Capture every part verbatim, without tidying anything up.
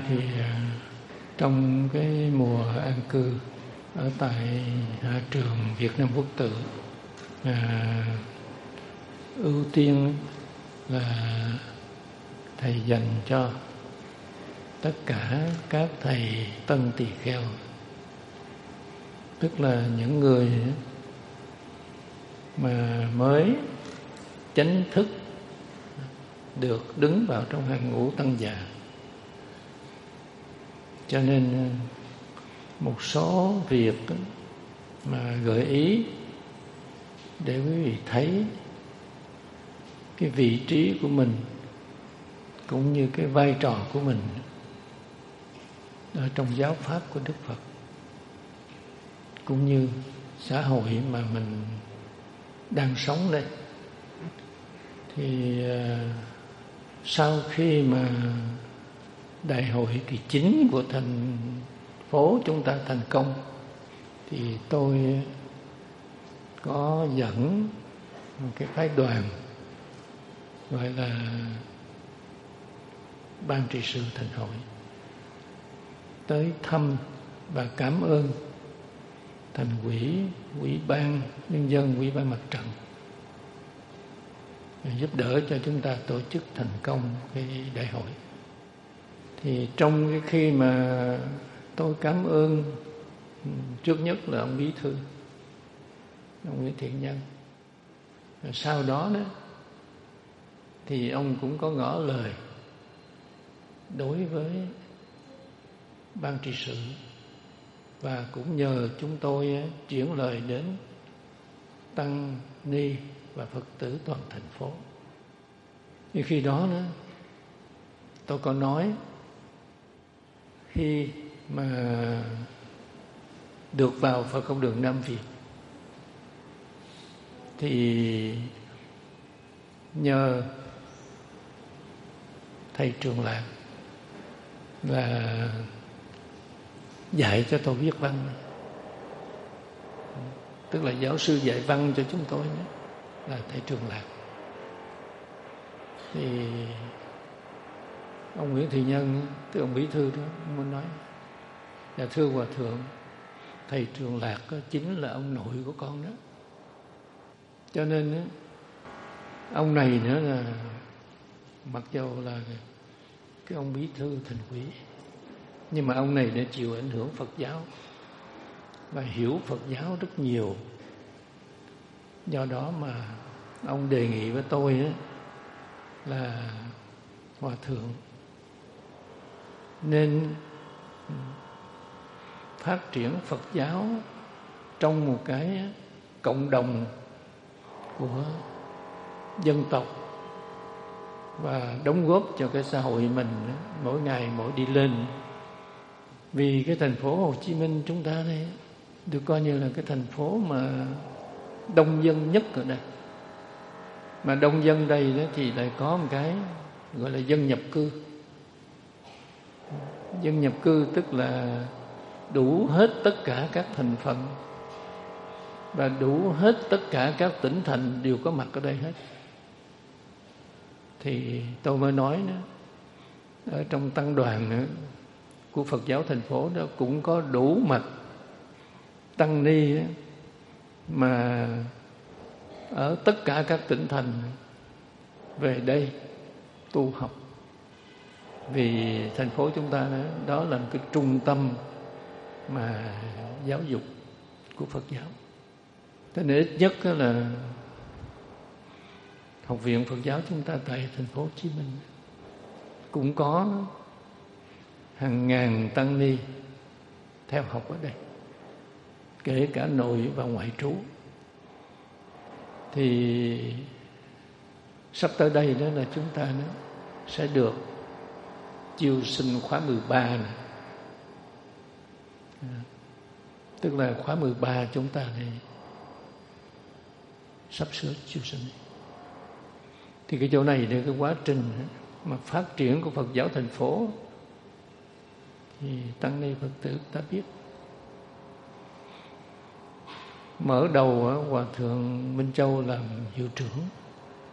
thì trong cái mùa an cư ở tại Hạ trường Việt Nam Quốc Tự, à, ưu tiên là thầy dành cho tất cả các thầy tân tỳ kheo, tức là những người mà mới chánh thức được đứng vào trong hàng ngũ tăng già. Cho nên một số việc mà gợi ý để quý vị thấy cái vị trí của mình cũng như cái vai trò của mình ở trong giáo pháp của Đức Phật, cũng như xã hội mà mình đang sống đây. Thì sau khi mà đại hội kỳ chín của thành phố chúng ta thành công, thì tôi có dẫn một cái phái đoàn gọi là ban trị sự thành hội tới thăm và cảm ơn thành ủy, ủy ban nhân dân, ủy ban mặt trận giúp đỡ cho chúng ta tổ chức thành công cái đại hội. Thì trong cái khi mà tôi cảm ơn, trước nhất là ông bí thư, ông Nguyễn Thiện Nhân. Rồi sau đó đó thì ông cũng có ngỏ lời đối với ban trị sự, và cũng nhờ chúng tôi chuyển lời đến tăng ni và Phật tử toàn thành phố. Thì khi đó nữa tôi có nói, khi mà được vào Phật Học đường Nam Việt thì nhờ thầy Trường Lạc là dạy cho tôi viết văn, tức là giáo sư dạy văn cho chúng tôi nữa, là thầy Trường Lạc. Thì ông Nguyễn Thị Nhân, tức ông bí thư đó, ông muốn nói là thưa Hòa Thượng, thầy Trường Lạc chính là ông nội của con đó. Cho nên ông này nữa là mặc dầu là cái ông bí thư thành ủy, nhưng mà ông này đã chịu ảnh hưởng Phật giáo và hiểu Phật giáo rất nhiều. Do đó mà ông đề nghị với tôi đó là Hòa Thượng nên phát triển Phật giáo trong một cái cộng đồng của dân tộc và đóng góp cho cái xã hội mình mỗi ngày mỗi đi lên. Vì cái thành phố Hồ Chí Minh chúng ta đây được coi như là cái thành phố mà đông dân nhất ở đây. Mà đông dân đây đó thì lại có một cái gọi là dân nhập cư. Dân nhập cư tức là đủ hết tất cả các thành phần và đủ hết tất cả các tỉnh thành đều có mặt ở đây hết. Thì tôi mới nói nữa, ở trong tăng đoàn nữa của Phật giáo thành phố đó cũng có đủ mặt tăng ni đó, mà ở tất cả các tỉnh thành về đây tu học. Vì thành phố chúng ta đó, đó là một cái trung tâm mà giáo dục của Phật giáo. Thế nên ít nhất là Học viện Phật giáo chúng ta tại thành phố Hồ Chí Minh cũng có hàng ngàn tăng ni theo học ở đây, kể cả nội và ngoại trú. Thì sắp tới đây đó là chúng ta đó sẽ được chiêu sinh khóa mười ba này. Tức là khóa mười ba chúng ta này sắp sửa chiêu sinh. Thì cái chỗ này là cái quá trình mà phát triển của Phật giáo thành phố thì tăng ni Phật tử ta biết. Mở đầu Hòa Thượng Minh Châu làm hiệu trưởng,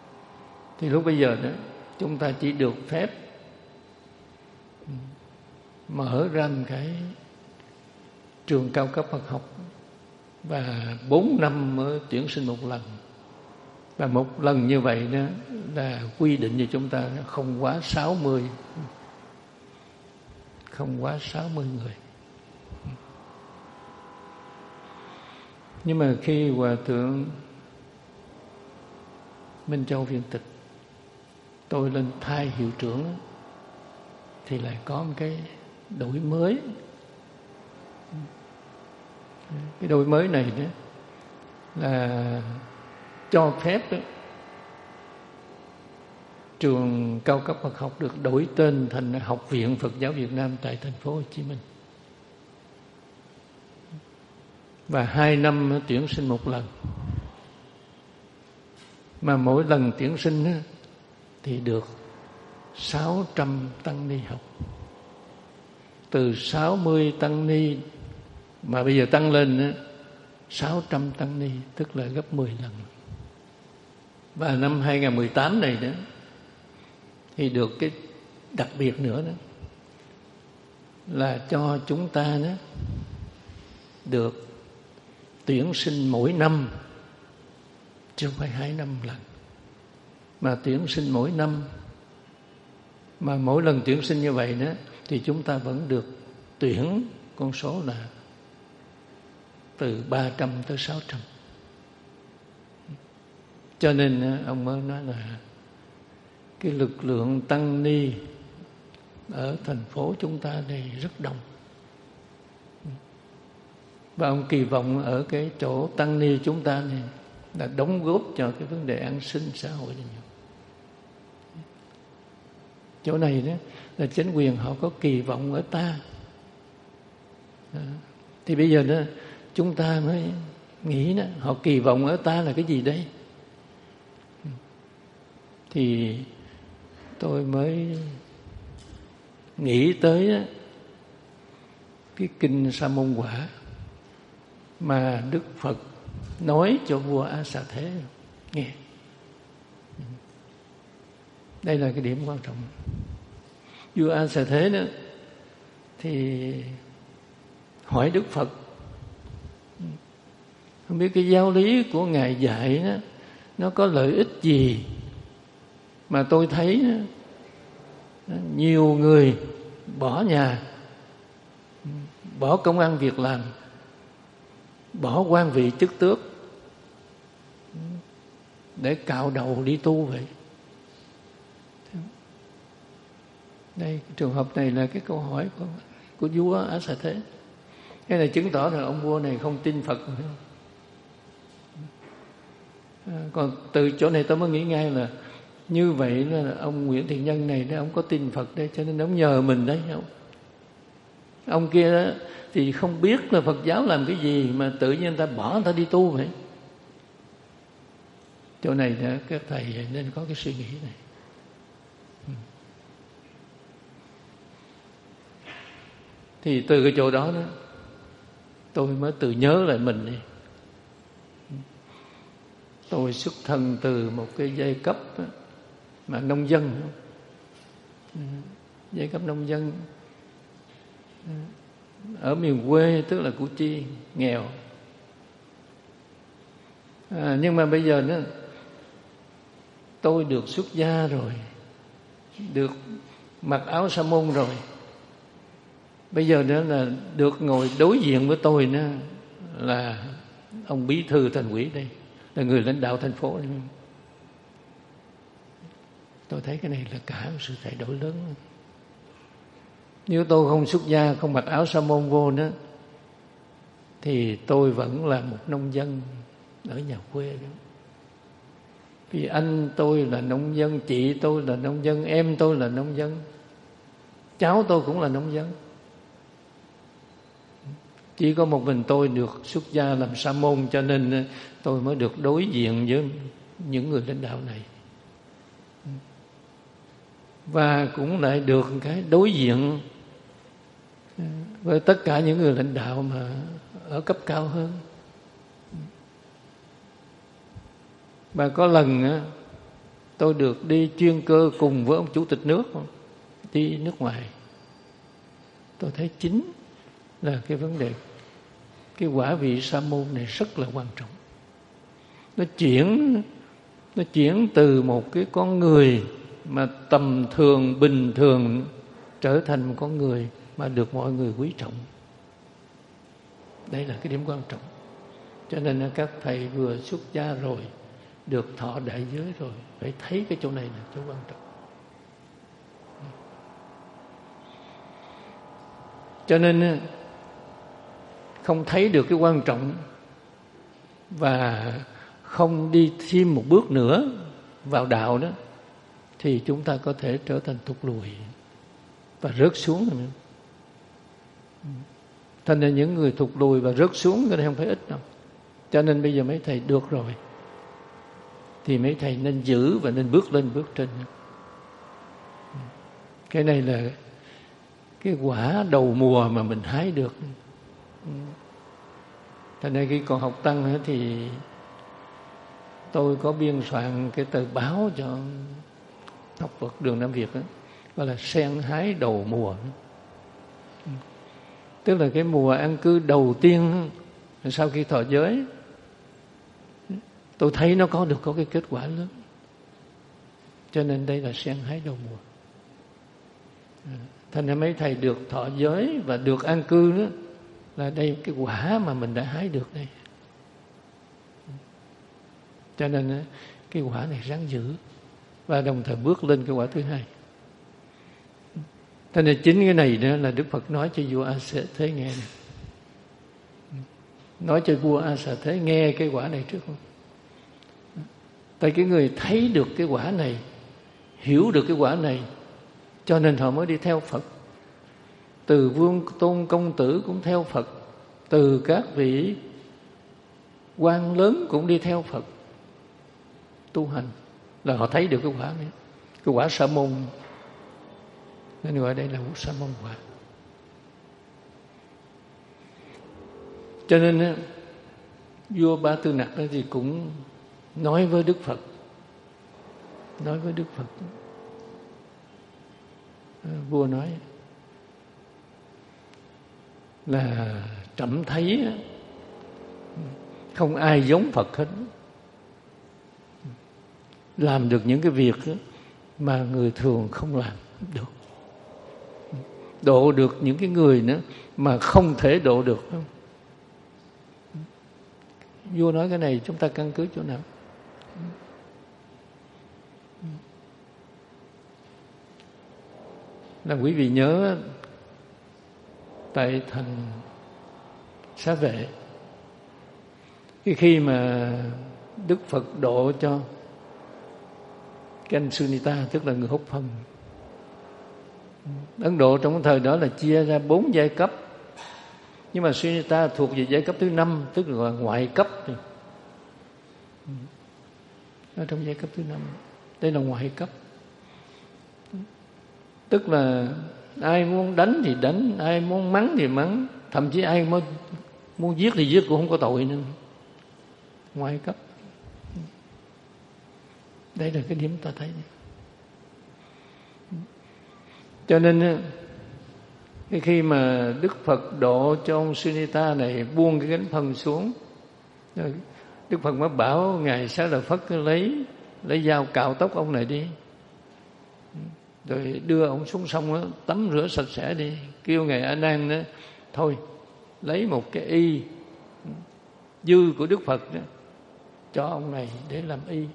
thì lúc bây giờ đó chúng ta chỉ được phép mở ra một cái trường cao cấp Phật học, và bốn năm mới tuyển sinh một lần. Và một lần như vậy đó là quy định cho chúng ta không quá sáu mươi, không quá sáu mươi người. Nhưng mà khi Hòa thượng Minh Châu viên tịch, tôi lên thay hiệu trưởng thì lại có một cái đổi mới. Cái đổi mới này đó là cho phép đó, trường cao cấp Phật học được đổi tên thành Học viện Phật giáo Việt Nam tại thành phố Hồ Chí Minh. Và hai năm tuyển sinh một lần. Mà mỗi lần tuyển sinh thì được sáu trăm tăng ni học. Từ sáu mươi tăng ni mà bây giờ tăng lên sáu trăm tăng ni, tức là gấp mười lần. Và năm hai không một tám này đó thì được cái đặc biệt nữa đó là cho chúng ta đó được tuyển sinh mỗi năm, chứ không phải hai năm lần, mà tuyển sinh mỗi năm. Mà mỗi lần tuyển sinh như vậy đó thì chúng ta vẫn được tuyển con số là từ ba trăm tới sáu trăm. Cho nên ông mới nói là cái lực lượng tăng ni ở thành phố chúng ta đây rất đông. Và ông kỳ vọng ở cái chỗ tăng ni chúng ta này là đóng góp cho cái vấn đề an sinh xã hội này nhiều. Chỗ này đó là chính quyền họ có kỳ vọng ở ta. Đó. Thì bây giờ đó chúng ta mới nghĩ đó, họ kỳ vọng ở ta là cái gì đây? Thì tôi mới nghĩ tới đó, cái kinh Sa Môn Quả mà Đức Phật nói cho vua A Xà Thế nghe. Đây là cái điểm quan trọng. Vua A Xà Thế đó thì hỏi Đức Phật, không biết cái giáo lý của Ngài dạy đó, nó có lợi ích gì mà tôi thấy đó, nhiều người bỏ nhà, bỏ công ăn việc làm, bỏ quan vị chức tước để cạo đầu đi tu vậy. Đây, trường hợp này là cái câu hỏi của, của vua A Xà Thế. Cái này chứng tỏ là ông vua này không tin Phật. À, còn từ chỗ này tôi mới nghĩ ngay là như vậy là ông Nguyễn Thiện Nhân này đó, ông có tin Phật đây, cho nên ông nhờ mình đấy không? Ông kia đó thì không biết là Phật giáo làm cái gì mà tự nhiên người ta bỏ người ta đi tu vậy. Chỗ này đó, các thầy nên có cái suy nghĩ này. Thì từ cái chỗ đó đó tôi mới tự nhớ lại mình đi. Tôi xuất thân từ một cái giai cấp mà nông dân, giai cấp nông dân ở miền quê, tức là Củ Chi, nghèo. À, nhưng mà bây giờ đó tôi được xuất gia rồi, được mặc áo sa môn rồi. Bây giờ đó là được ngồi đối diện với tôi nữa là ông bí thư thành ủy đây, là người lãnh đạo thành phố này. Tôi thấy cái này là cả một sự thay đổi lớn. Nếu tôi không xuất gia, không mặc áo sa môn vô nữa, thì tôi vẫn là một nông dân ở nhà quê đó. Vì anh tôi là nông dân, chị tôi là nông dân, em tôi là nông dân, cháu tôi cũng là nông dân. Chỉ có một mình tôi được xuất gia làm sa môn, cho nên tôi mới được đối diện với những người lãnh đạo này. Và cũng lại được cái đối diện với tất cả những người lãnh đạo mà ở cấp cao hơn. Và có lần tôi được đi chuyên cơ cùng với ông chủ tịch nước đi nước ngoài. tôi thấy chính là cái vấn đề cái quả vị sa môn này rất là quan trọng. Nó chuyển nó chuyển từ một cái con người mà tầm thường bình thường trở thành một con người mà được mọi người quý trọng. Đây là cái điểm quan trọng. Cho nên các thầy vừa xuất gia rồi, được thọ đại giới rồi, phải thấy cái chỗ này là chỗ quan trọng. Cho nên không thấy được cái quan trọng và không đi thêm một bước nữa vào đạo đó thì chúng ta có thể trở thành thụt lùi và rớt xuống. Thành ra những người thụt lùi và rớt xuống cái này không phải ít đâu. Cho nên bây giờ mấy thầy được rồi thì mấy thầy nên giữ và nên bước lên bước trên. Cái này là cái quả đầu mùa mà mình hái được. Thành ra khi còn học tăng thì tôi có biên soạn cái tờ báo cho học Phật Đường Nam Việt đó, gọi là sen hái đầu mùa. Tức là cái mùa an cư đầu tiên sau khi thọ giới, tôi thấy nó có được có cái kết quả lớn. Cho nên đây là sen hái đầu mùa. Thành ra mấy thầy được thọ giới và được an cư đó, là đây cái quả mà mình đã hái được đây. Cho nên cái quả này ráng giữ và đồng thời bước lên cái quả thứ hai. Cho nên chính cái này đó là Đức Phật nói cho vua A Xá Thế nghe này. Nói cho vua A Xá Thế nghe cái quả này trước không? Tại cái người thấy được cái quả này, hiểu được cái quả này, cho nên họ mới đi theo Phật. Từ Vương Tôn Công Tử cũng theo Phật, từ các vị quan lớn cũng đi theo Phật tu hành, là họ thấy được cái quả này, cái quả sa môn, nên gọi đây là sa môn quả. Cho nên vua Ba Tư Nặc thì cũng nói với Đức Phật, nói với Đức Phật, vua nói là trẫm thấy không ai giống Phật hết, làm được những cái việc mà người thường không làm được, độ được những cái người nữa mà không thể độ được. Vua nói cái này chúng ta căn cứ chỗ nào? Là quý vị nhớ tại thành Xá Vệ, cái khi mà Đức Phật độ cho cái anh Sunita, tức là người hút phân. Ấn Độ trong cái thời đó là chia ra bốn giai cấp, nhưng mà Sunita thuộc về giai cấp thứ năm, tức là ngoại cấp. Ở trong giai cấp thứ năm, đây là ngoại cấp. Tức là ai muốn đánh thì đánh, ai muốn mắng thì mắng, thậm chí ai muốn, muốn giết thì giết cũng không có tội nữa. Ngoại cấp. Đây là cái điểm ta thấy. Cho nên cái khi mà Đức Phật độ cho ông Sunita này buông cái gánh phân xuống, Đức Phật mới bảo ngài Xá Lợi Phất lấy lấy dao cạo tóc ông này đi, rồi đưa ông xuống sông đó, tắm rửa sạch sẽ đi. Kêu ngài A Nan đó, thôi lấy một cái y dư của Đức Phật đó, cho ông này để làm y,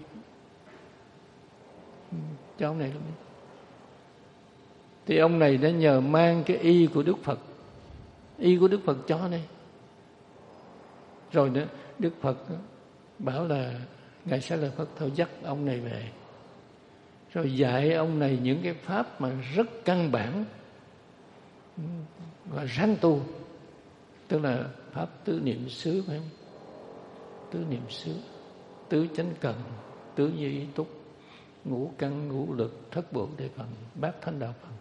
cho ông này làm y. Thì ông này đã nhờ mang cái y của Đức Phật, y của Đức Phật cho này. Rồi nữa Đức Phật bảo là ngài Xá Lợi Phất thôi dắt ông này về, rồi dạy ông này những cái pháp mà rất căn bản và ráng tu, tức là pháp tứ niệm xứ, phải không? Tứ niệm xứ, tứ chánh cần, tứ như ý túc, ngũ căn ngũ lực, thất bộ đề phần, bát thánh đạo phần.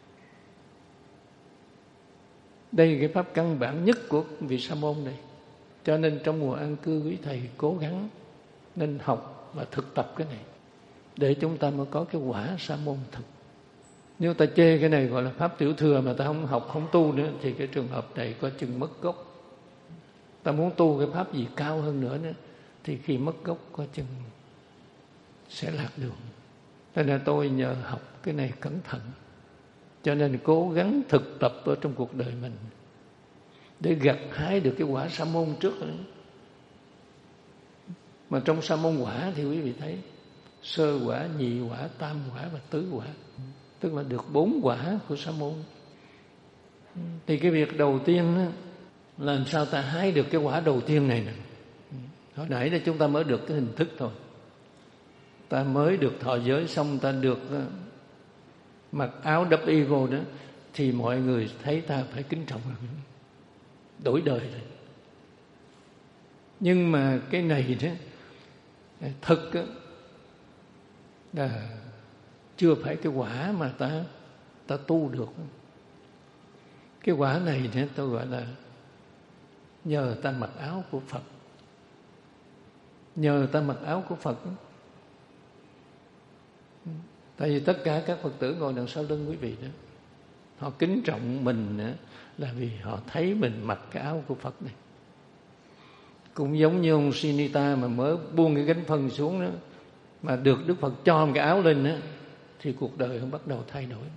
Đây là cái pháp căn bản nhất của vị sa môn này. Cho nên trong mùa an cư quý thầy cố gắng nên học và thực tập cái này, để chúng ta mới có cái quả sa môn thực. Nếu ta chê cái này gọi là pháp tiểu thừa mà ta không học, không tu nữa, thì cái trường hợp này có chừng mất gốc. Ta muốn tu cái pháp gì cao hơn nữa nữa, thì khi mất gốc có chừng sẽ lạc đường. Cho nên tôi nhờ học cái này cẩn thận, cho nên cố gắng thực tập ở trong cuộc đời mình để gặt hái được cái quả sa môn trước nữa. Mà trong sa môn quả thì quý vị thấy sơ quả, nhị quả, tam quả và tứ quả, tức là được bốn quả của sa môn. Thì cái việc đầu tiên đó, làm sao ta hái được cái quả đầu tiên này nè. Hồi nãy là chúng ta mới được cái hình thức thôi, ta mới được thọ giới xong, ta được mặc áo đắp y vô đó, thì mọi người thấy ta phải kính trọng rồi, đổi đời rồi. Nhưng mà cái này đó thực đó, là chưa phải cái quả mà ta ta tu được. Cái quả này đó, tôi gọi là nhờ ta mặc áo của Phật. Nhờ ta mặc áo của Phật. Tại vì tất cả các Phật tử ngồi đằng sau lưng quý vị đó, họ kính trọng mình đó, là vì họ thấy mình mặc cái áo của Phật này. Cũng giống như ông Sinita mà mới buông cái gánh phân xuống đó, mà được Đức Phật cho một cái áo lên đó, thì cuộc đời ông bắt đầu thay đổi.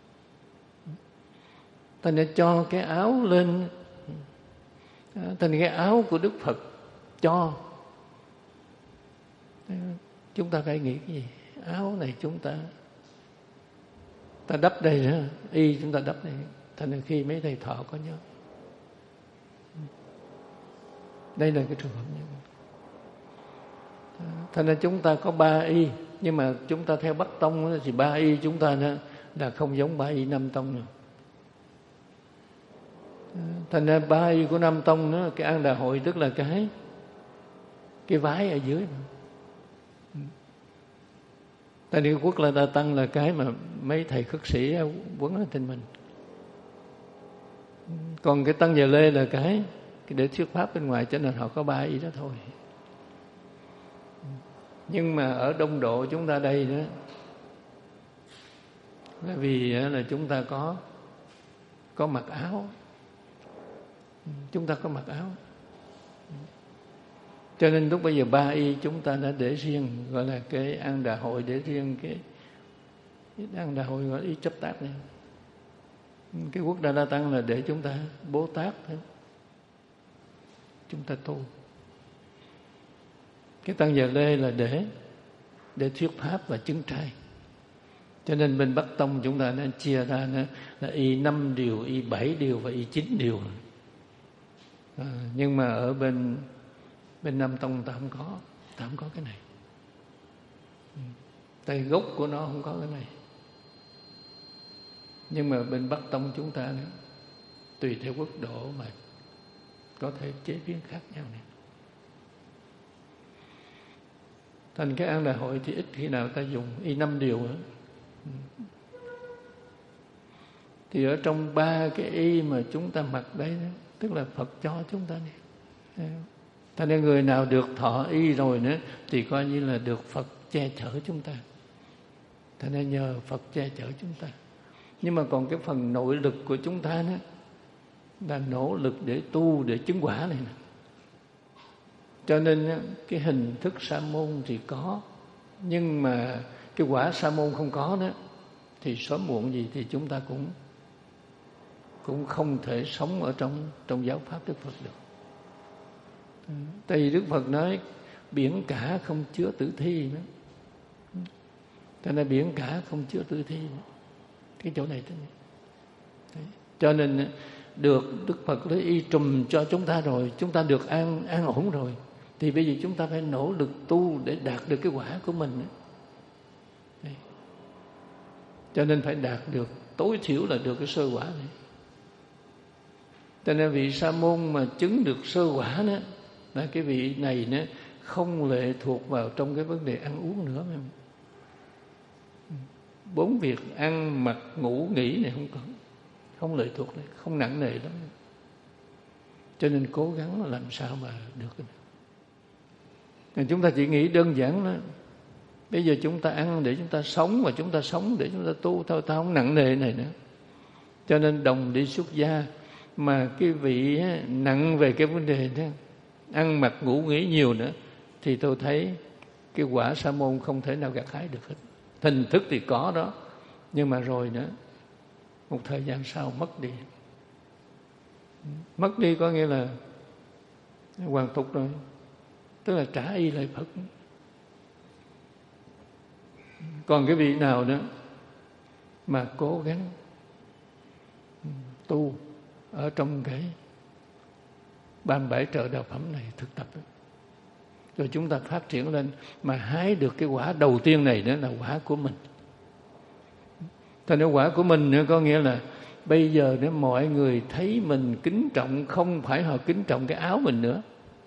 Ta nên cho cái áo lên, ta nên cái áo của Đức Phật cho. Chúng ta phải nghĩ cái gì? Áo này chúng ta ta đắp đây nữa, y chúng ta đắp đây. Thành ra khi mấy thầy thọ có nhớ, đây là cái trường hợp như vậy. Thành ra chúng ta có ba y, nhưng mà chúng ta theo Bắc Tông thì ba y chúng ta đó là không giống ba y Nam Tông nữa. Thành ra ba y của Nam Tông đó, cái An Đà Hội tức là cái cái vái ở dưới. Tại vì Quốc La Đa Tăng là cái mà mấy thầy khất sĩ quấn ở trên mình. Còn cái Tăng Già Lê là cái, cái để thuyết pháp bên ngoài, cho nên họ có ba y đó thôi. Nhưng mà ở Đông Độ chúng ta đây đó, là vì là chúng ta có có mặc áo, chúng ta có mặc áo, cho nên lúc bây giờ ba y chúng ta đã để riêng, gọi là cái An Đà Hội để riêng cái, cái An Đà Hội gọi là y chấp tác này. Cái Quốc Đà La Tăng là để chúng ta Bố Tát thôi, chúng ta tu. Cái Tăng Già Lê là để để thuyết pháp và chứng trai. Cho nên bên Bắc Tông chúng ta nên chia ra nữa, là y năm điều, y bảy điều và y chín điều. À, nhưng mà ở bên bên Nam Tông ta không có, ta không có cái này. Tại gốc của nó không có cái này. Nhưng mà bên Bắc Tông chúng ta nữa, tùy theo quốc độ mà có thể chế biến khác nhau này. Thành cái An Đà Hội thì ít khi nào ta dùng y năm điều nữa. Thì ở trong ba cái y mà chúng ta mặc đấy, tức là Phật cho chúng ta này. Thành nên người nào được thọ y rồi nữa thì coi như là được Phật che chở chúng ta. Thành nên nhờ Phật che chở chúng ta. Nhưng mà còn cái phần nội lực của chúng ta nữa là nỗ lực để tu, để chứng quả này nè. Cho nên cái hình thức sa môn thì có, nhưng mà cái quả sa môn không có nữa, thì sớm muộn gì thì chúng ta cũng cũng không thể sống ở trong trong giáo pháp Đức Phật được. Tại vì Đức Phật nói biển cả không chứa tử thi nữa. Cho nên biển cả không chứa tử thi nữa. Cái chỗ này thế này. Đấy. Cho nên được Đức Phật lấy y trùm cho chúng ta rồi, chúng ta được an an ổn rồi, thì bây giờ chúng ta phải nỗ lực tu để đạt được cái quả của mình. Đấy. Cho nên phải đạt được, tối thiểu là được cái sơ quả này. Cho nên vị sa môn mà chứng được sơ quả nữa, là cái vị này nữa không lệ thuộc vào trong cái vấn đề ăn uống nữa. Bốn việc ăn, mặc, ngủ, nghỉ này không có, không lệ thuộc này, không nặng nề lắm. Cho nên cố gắng làm sao mà được cái này. Chúng ta chỉ nghĩ đơn giản đó, Bây giờ chúng ta ăn để chúng ta sống, và chúng ta sống để chúng ta tu thôi, ta không nặng nề này nữa. Cho nên đồng đi xuất gia, mà cái vị nặng về cái vấn đề đó, ăn mặc ngủ nghỉ nhiều nữa, thì tôi thấy cái quả sa môn không thể nào gặt hái được hết. Hình thức thì có đó, nhưng mà rồi nữa, một thời gian sau mất đi. Mất đi có nghĩa là hoàn tục rồi, tức là trả y lại Phật. Còn cái vị nào đó mà cố gắng tu ở trong cái ban bãi trợ đạo phẩm này, thực tập đó, rồi chúng ta phát triển lên mà hái được cái quả đầu tiên này, đó là quả của mình. Thành ra quả của mình nữa có nghĩa là bây giờ nếu mọi người thấy mình kính trọng, không phải họ kính trọng cái áo mình nữa,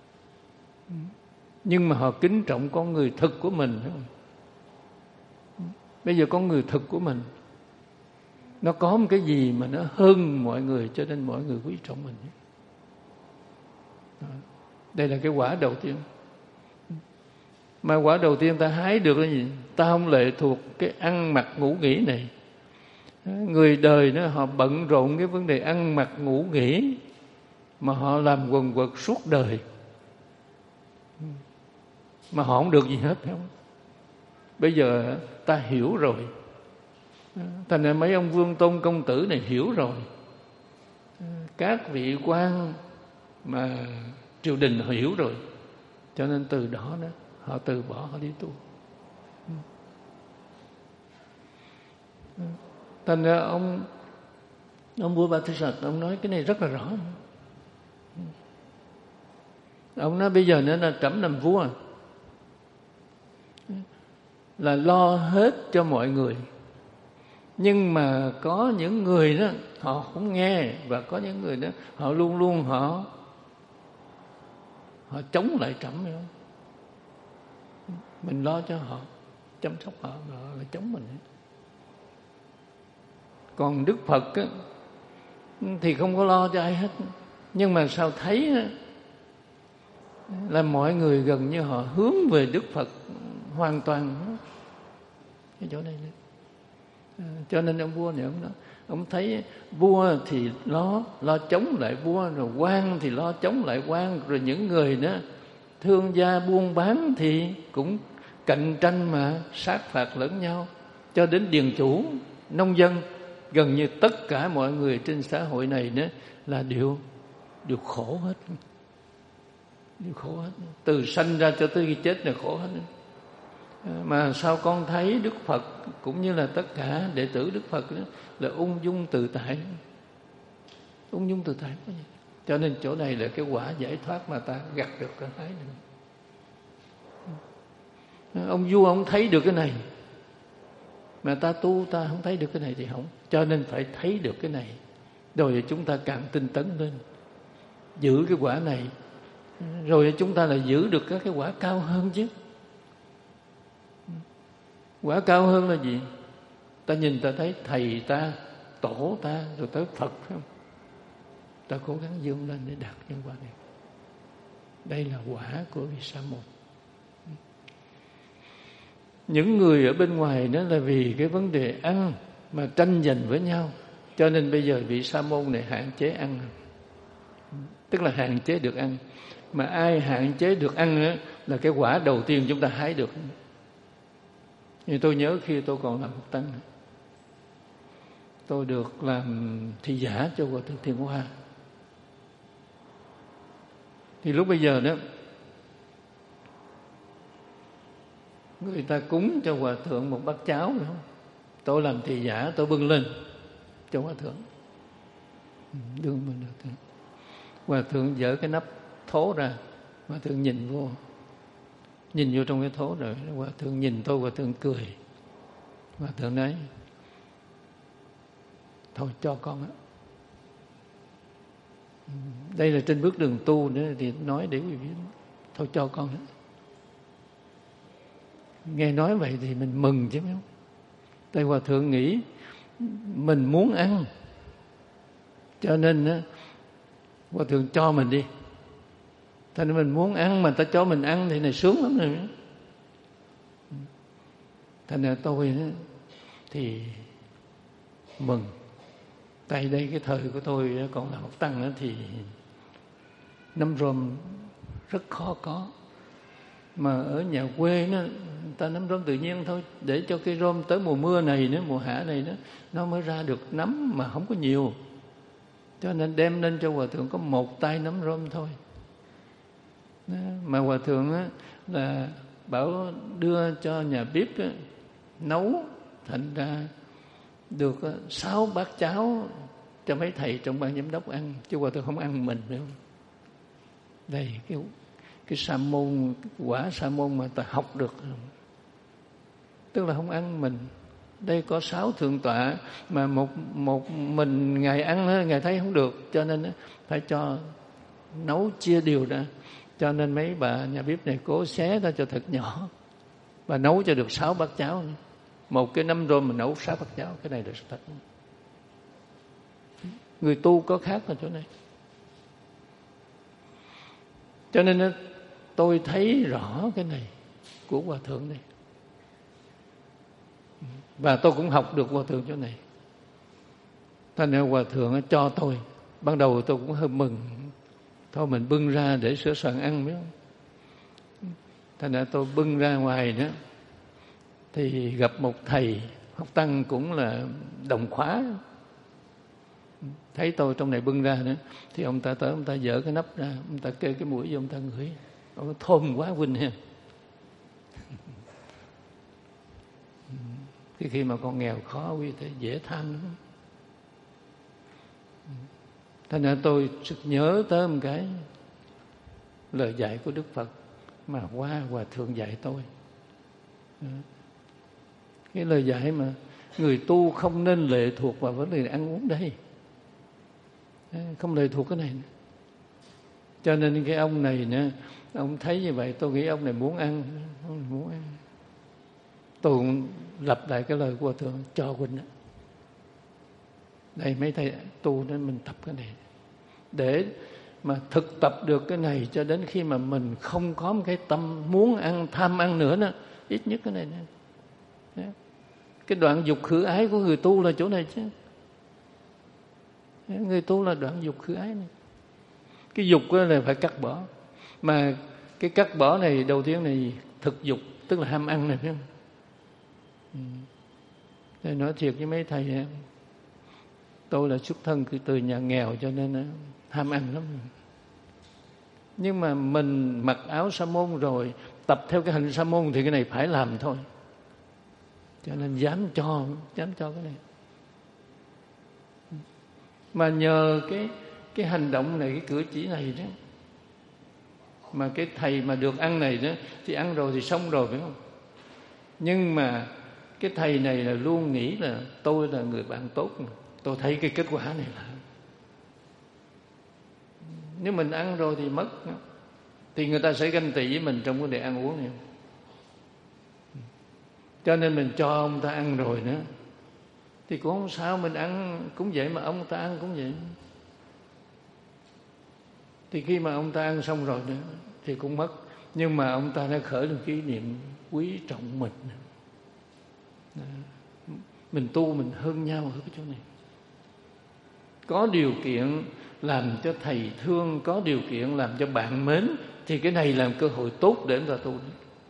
nhưng mà họ kính trọng con người thực của mình. Bây giờ con người thực của mình nó có một cái gì mà nó hơn mọi người, cho nên mọi người quý trọng mình. Đây là cái quả đầu tiên. Mà quả đầu tiên ta hái được là gì? Ta không lệ thuộc cái ăn mặc ngủ nghỉ này. Người đời đó họ bận rộn cái vấn đề ăn mặc ngủ nghỉ, mà họ làm quần quật suốt đời, mà họ không được gì hết. Không? Bây giờ ta hiểu rồi, thành ra mấy ông vương tôn công tử này hiểu rồi, các vị quan mà triều đình họ hiểu rồi, cho nên từ đó đó họ từ bỏ, họ đi tu. Thành ra ông ông vua Ba Tư Sật ông nói cái này rất là rõ. Ông nói bây giờ nữa là trẫm làm vua là lo hết cho mọi người, nhưng mà có những người đó họ không nghe, và có những người đó họ luôn luôn họ họ chống lại trẫm. Mình lo cho họ, chăm sóc họ, mà họ lại chống mình. Còn Đức Phật á, thì không có lo cho ai hết, nhưng mà sao thấy á, là mọi người gần như họ hướng về Đức Phật hoàn toàn cái chỗ này. À, cho nên ông vua này ông đó, ông thấy vua thì lo lo chống lại vua, rồi quan thì lo chống lại quan, rồi những người đó thương gia buôn bán thì cũng cạnh tranh mà sát phạt lẫn nhau, cho đến điền chủ, nông dân, gần như tất cả mọi người trên xã hội này đó là đều đều khổ hết, đều khổ hết, từ sanh ra cho tới khi chết là khổ hết. Mà sao con thấy Đức Phật cũng như là tất cả đệ tử Đức Phật đó là ung dung tự tại, ung dung tự tại. Cho nên chỗ này là cái quả giải thoát mà ta gặt được cái thái này. Ông vua ông thấy được cái này, mà ta tu ta không thấy được cái này thì không. Cho nên phải thấy được cái này, rồi chúng ta càng tinh tấn lên, giữ cái quả này, rồi chúng ta là giữ được các cái quả cao hơn chứ. Quả cao hơn là gì? Ta nhìn ta thấy thầy ta, tổ ta, rồi tới Phật, phải không? Ta cố gắng vươn lên để đạt những quả này. Đây là quả của vị Sa môn. Những người ở bên ngoài đó là vì cái vấn đề ăn mà tranh giành với nhau, cho nên bây giờ vị Sa môn này hạn chế ăn, tức là hạn chế được ăn. Mà ai hạn chế được ăn đó, là cái quả đầu tiên chúng ta hái được. Nhưng tôi nhớ khi tôi còn làm học tăng, tôi được làm thị giả cho Hòa Thượng Thiền Hoa. Thì lúc bây giờ đó, người ta cúng cho Hòa Thượng một bát cháo nữa. Tôi làm thị giả, tôi bưng lên cho Hòa Thượng. Đương mình được. Hòa Thượng dỡ cái nắp thố ra, Hòa Thượng nhìn vô, nhìn vô trong cái thố rồi, Hòa Thượng nhìn tôi, Hòa Thượng cười. Hòa Thượng nói: thôi cho con á. Đây là trên bước đường tu nữa, thì nói để quý vị biết. Thôi cho con á. Nghe nói vậy thì mình mừng chứ, không? Tại Hòa Thượng nghĩ mình muốn ăn, cho nên á, Hòa Thượng cho mình đi. Thành ra mình muốn ăn mà ta cho mình ăn thì này sướng lắm rồi. Thành ra tôi thì mừng. Tại đây cái thời của tôi còn là học tăng thì nấm rơm rất khó có. Mà ở nhà quê nó, người ta nấm rơm tự nhiên thôi. Để cho cái rơm tới mùa mưa này nữa, mùa hạ này đó, nó mới ra được nấm mà không có nhiều. Cho nên đem lên cho hòa thượng có một tay nấm rơm thôi. Đó. Mà hòa thượng á, là bảo đưa cho nhà bếp á, nấu, thành ra được sáu bát cháo cho mấy thầy trong ban giám đốc ăn, chứ hòa thượng không ăn mình nữa. Đây cái cái sa môn, quả sa môn mà ta học được, tức là không ăn mình. Đây có sáu thượng tọa mà một một mình ngài ăn, ngài thấy không được, cho nên phải cho nấu chia đều ra. Cho nên mấy bà nhà bếp này cố xé ra cho thật nhỏ và nấu cho được sáu bát cháo nữa. Một cái nấm rơm mà nấu sáu bát cháo, cái này là thật. Người tu có khác ở chỗ này. Cho nên tôi thấy rõ cái này của hòa thượng này. Và tôi cũng học được hòa thượng chỗ này. Thành ra hòa thượng cho tôi. Ban đầu tôi cũng hơi mừng. Thôi mình bưng ra để sửa soạn ăn, biết không? Thành ra tôi bưng ra ngoài nữa. Thì gặp một thầy học tăng cũng là đồng khóa. Thấy tôi trong này bưng ra nữa, thì ông ta tới, ông ta dỡ cái nắp ra, ông ta kê cái mũi vô, ông ta ngửi. Ông thơm quá huynh ha. Cái khi mà con nghèo khó quý thế dễ tham lắm. Thành ra tôi sực nhớ tới một cái lời dạy của Đức Phật mà qua hòa thượng dạy tôi. Cái lời dạy mà người tu không nên lệ thuộc vào vấn đề ăn uống đây. Không lệ thuộc cái này nữa. Cho nên cái ông này nữa, ông thấy như vậy, tôi nghĩ ông này muốn ăn, ông muốn ăn. Tôi cũng lặp lại cái lời của hòa thượng cho huynh đó. Đây mấy thầy tu nên mình tập cái này để mà thực tập được cái này cho đến khi mà mình không có một cái tâm muốn ăn, tham ăn nữa đó, ít nhất cái này nữa. Cái đoạn dục khử ái của người tu là chỗ này chứ. Người tu là đoạn dục khử ái này. Cái dục là phải cắt bỏ. Mà cái cắt bỏ này đầu tiên này thực dục, tức là ham ăn này, phải không? Ừ. Tôi nói thiệt với mấy thầy, tôi là xuất thân từ nhà nghèo cho nên ham ăn lắm. Nhưng mà mình mặc áo sa môn rồi, tập theo cái hình sa môn thì cái này phải làm thôi. Cho nên dám cho, dám cho cái này. Mà nhờ cái cái hành động này, cái cử chỉ này đó, mà cái thầy mà được ăn này đó, thì ăn rồi thì xong rồi, phải không? Nhưng mà cái thầy này là luôn nghĩ là tôi là người bạn tốt. Tôi thấy cái kết quả này là nếu mình ăn rồi thì mất, thì người ta sẽ ganh tị với mình trong vấn đề ăn uống này. Cho nên mình cho ông ta ăn rồi nữa thì cũng không sao, mình ăn cũng vậy mà ông ta ăn cũng vậy. Thì khi mà ông ta ăn xong rồi nữa thì cũng mất. Nhưng mà ông ta đã khởi được kỷ niệm quý trọng mình. Mình tu mình hơn nhau ở cái chỗ này. Có điều kiện làm cho thầy thương, có điều kiện làm cho bạn mến, thì cái này là cơ hội tốt để chúng ta tu.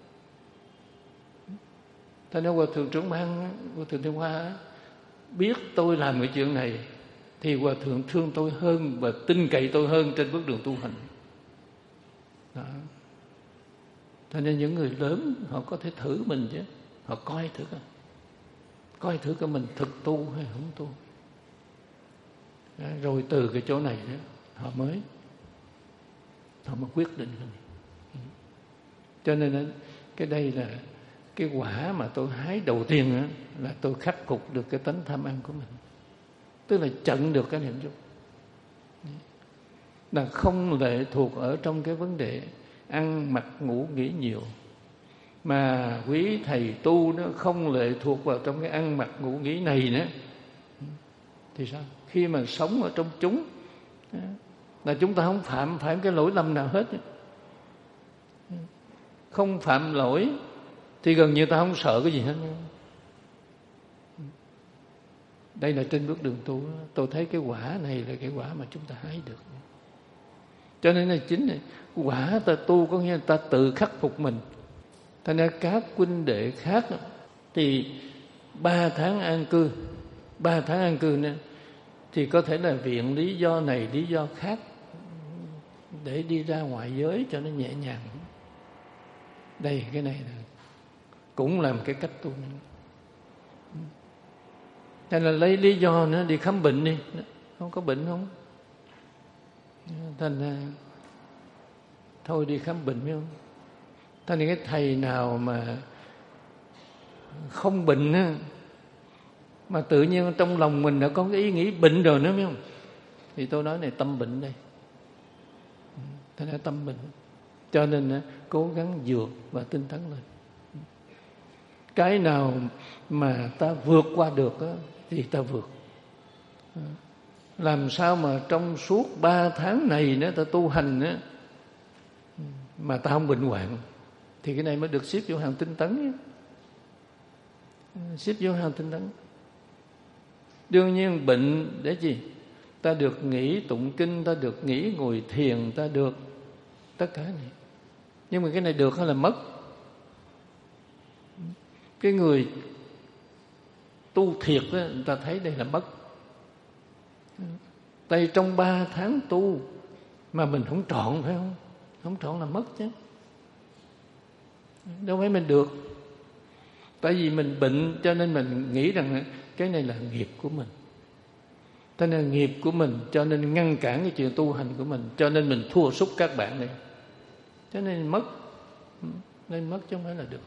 Thế nên hòa thượng trưởng ban, hòa thượng Thiên Hoa biết tôi làm cái chuyện này thì hòa thượng thương tôi hơn và tin cậy tôi hơn trên bước đường tu hành. Đó. Thế nên những người lớn họ có thể thử mình chứ, họ coi thử coi, coi thử coi mình thực tu hay không tu. Đó. Rồi từ cái chỗ này đó, họ mới họ mới quyết định cái này. Cho nên cái đây là cái quả mà tôi hái đầu tiên đó, là tôi khắc phục được cái tánh tham ăn của mình. Tức là chặn được cái niệm dục, là không lệ thuộc ở trong cái vấn đề ăn mặc ngủ nghỉ nhiều. Mà quý thầy tu nó không lệ thuộc vào trong cái ăn mặc ngủ nghỉ này nữa thì sao? Khi mà sống ở trong chúng là chúng ta không phạm phải cái lỗi lầm nào hết. Không phạm lỗi thì gần như ta không sợ cái gì hết. Đây là trên bước đường tu, tôi thấy cái quả này là cái quả mà chúng ta hái được. Cho nên là chính này, quả ta tu có nghĩa là ta tự khắc phục mình. Thành ra các huynh đệ khác thì ba tháng an cư, ba tháng an cư nữa thì có thể là viện lý do này, lý do khác để đi ra ngoại giới cho nó nhẹ nhàng. Đây, cái này là cũng là một cái cách tu. Hay là lấy lý do nữa đi khám bệnh đi, không có bệnh không, thành ra thôi đi khám bệnh, phải không? Thành ra cái thầy nào mà không bệnh á, mà tự nhiên trong lòng mình đã có cái ý nghĩ bệnh rồi nữa, phải không? Thì tôi nói này, tâm bệnh đây. Thành ra tâm bệnh. Cho nên cố gắng vượt và tinh tấn lên. Cái nào mà ta vượt qua được á, thì ta vượt. Làm sao mà trong suốt ba tháng này nữa ta tu hành á, mà ta không bệnh hoạn, thì cái này mới được xếp vô hàng tinh tấn. Xếp vô hàng tinh tấn. Đương nhiên bệnh để gì? Ta được nghỉ tụng kinh, ta được nghỉ ngồi thiền, ta được tất cả này. Nhưng mà cái này được hay là mất? Cái người tu thiệt đó, người ta thấy đây là mất. Tại trong ba tháng tu mà mình không trọn, phải không? Không trọn là mất chứ. Đâu phải mình được. Tại vì mình bệnh cho nên mình nghĩ rằng cái này là nghiệp của mình. Thế nên nghiệp của mình cho nên ngăn cản cái chuyện tu hành của mình, cho nên mình thua sút các bạn này. Cho nên mất. Nên mất chứ không phải là được.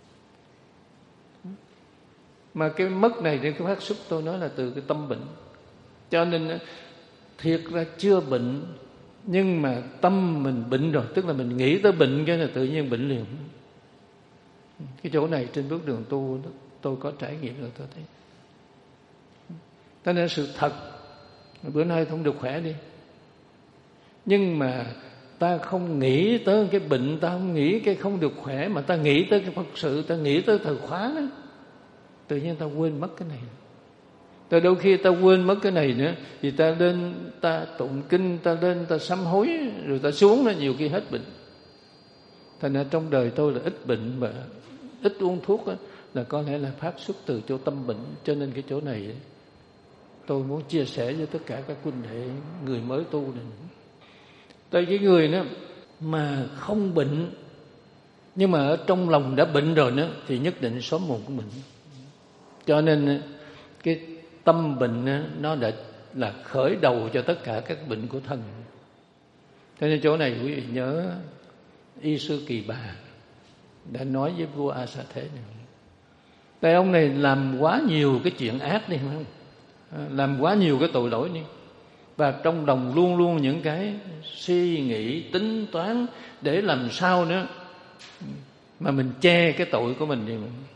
Mà cái mất này thì cái phát xuất tôi nói là từ cái tâm bệnh. Cho nên thiệt ra chưa bệnh, nhưng mà tâm mình bệnh rồi, tức là mình nghĩ tới bệnh cái là tự nhiên bệnh liền. Cái chỗ này trên bước đường tu tôi có trải nghiệm rồi, tôi thấy. Cho nên sự thật, bữa nay không được khỏe đi, nhưng mà ta không nghĩ tới cái bệnh, ta không nghĩ cái không được khỏe, mà ta nghĩ tới cái Phật sự, ta nghĩ tới thời khóa đó, tự nhiên ta quên mất cái này. Tới đôi khi ta quên mất cái này nữa, thì ta lên ta tụng kinh, ta lên ta sám hối, rồi ta xuống đó, nhiều khi hết bệnh. Thành ra trong đời tôi là ít bệnh, mà ít uống thuốc đó, là có lẽ là phát xuất từ chỗ tâm bệnh. Cho nên cái chỗ này tôi muốn chia sẻ với tất cả các huynh đệ người mới tu này. Tại cái người đó mà không bệnh, nhưng mà ở trong lòng đã bệnh rồi nữa, thì nhất định sớm muộn cũng bệnh. Cho nên cái tâm bệnh nó đã là khởi đầu cho tất cả các bệnh của thân. Cho nên chỗ này quý vị nhớ Y Sư Kỳ Bà đã nói với vua A Xà Thế này. Tại ông này làm quá nhiều cái chuyện ác đi, không? Làm quá nhiều cái tội lỗi đi. Và trong lòng luôn luôn những cái suy nghĩ, tính toán để làm sao nữa mà mình che cái tội của mình đi.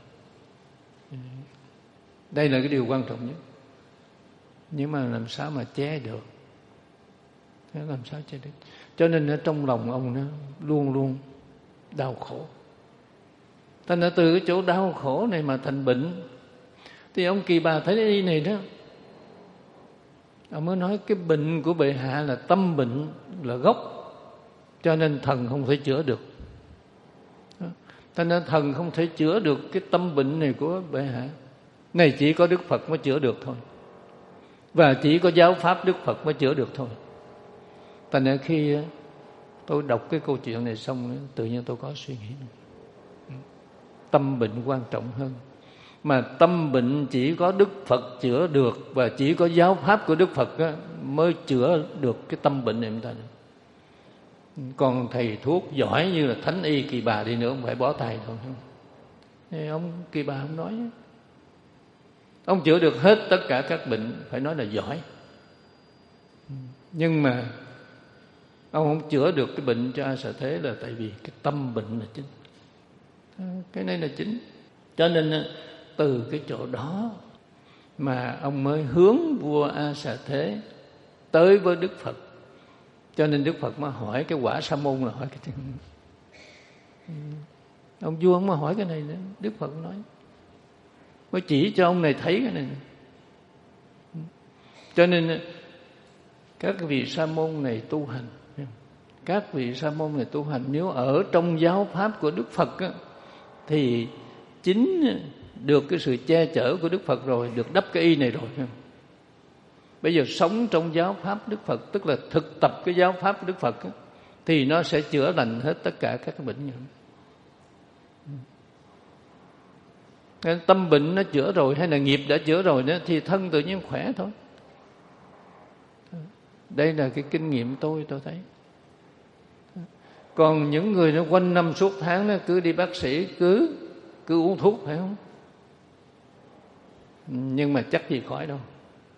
Đây là cái điều quan trọng nhất. Nhưng mà làm sao mà che được? Thế làm sao che được? Cho nên ở trong lòng ông nó luôn luôn đau khổ. Thành ra từ cái chỗ đau khổ này mà thành bệnh. Thì ông Kỳ Bà thấy y này đó, ông mới nói cái bệnh của bệ hạ là tâm bệnh, là gốc, cho nên thần không thể chữa được. Thành ra thần không thể chữa được cái tâm bệnh này của bệ hạ. Này chỉ có Đức Phật mới chữa được thôi. Và chỉ có giáo pháp Đức Phật mới chữa được thôi. Thành ra khi tôi đọc cái câu chuyện này xong, tự nhiên tôi có suy nghĩ. Tâm bệnh quan trọng hơn. Mà tâm bệnh chỉ có Đức Phật chữa được, và chỉ có giáo pháp của Đức Phật mới chữa được cái tâm bệnh này chúng ta. Còn thầy thuốc giỏi như là Thánh Y Kỳ Bà đi nữa, không phải bó tay thôi. Thì ông Kỳ Bà không nói. Ông chữa được hết tất cả các bệnh, phải nói là giỏi. Nhưng mà ông không chữa được cái bệnh cho A Xà Thế là tại vì cái tâm bệnh là chính. Cái này là chính. Cho nên từ cái chỗ đó mà ông mới hướng vua A Xà Thế tới với Đức Phật. Cho nên Đức Phật mới hỏi cái quả Sa môn là hỏi cái Ông vua ông mà hỏi cái này nữa, Đức Phật nói, mới chỉ cho ông này thấy cái này. Cho nên các vị sa môn này tu hành, các vị sa môn này tu hành nếu ở trong giáo pháp của Đức Phật á, thì chính được cái sự che chở của Đức Phật rồi, được đắp cái y này rồi. Bây giờ sống trong giáo pháp Đức Phật, tức là thực tập cái giáo pháp của Đức Phật á, thì nó sẽ chữa lành hết tất cả các bệnh nhân. Tâm bệnh nó chữa rồi hay là nghiệp đã chữa rồi đó, thì thân tự nhiên khỏe thôi. Đây là cái kinh nghiệm tôi tôi thấy. Còn những người nó quanh năm suốt tháng nó cứ đi bác sĩ, cứ cứ uống thuốc, phải không? Nhưng mà chắc gì khỏi đâu.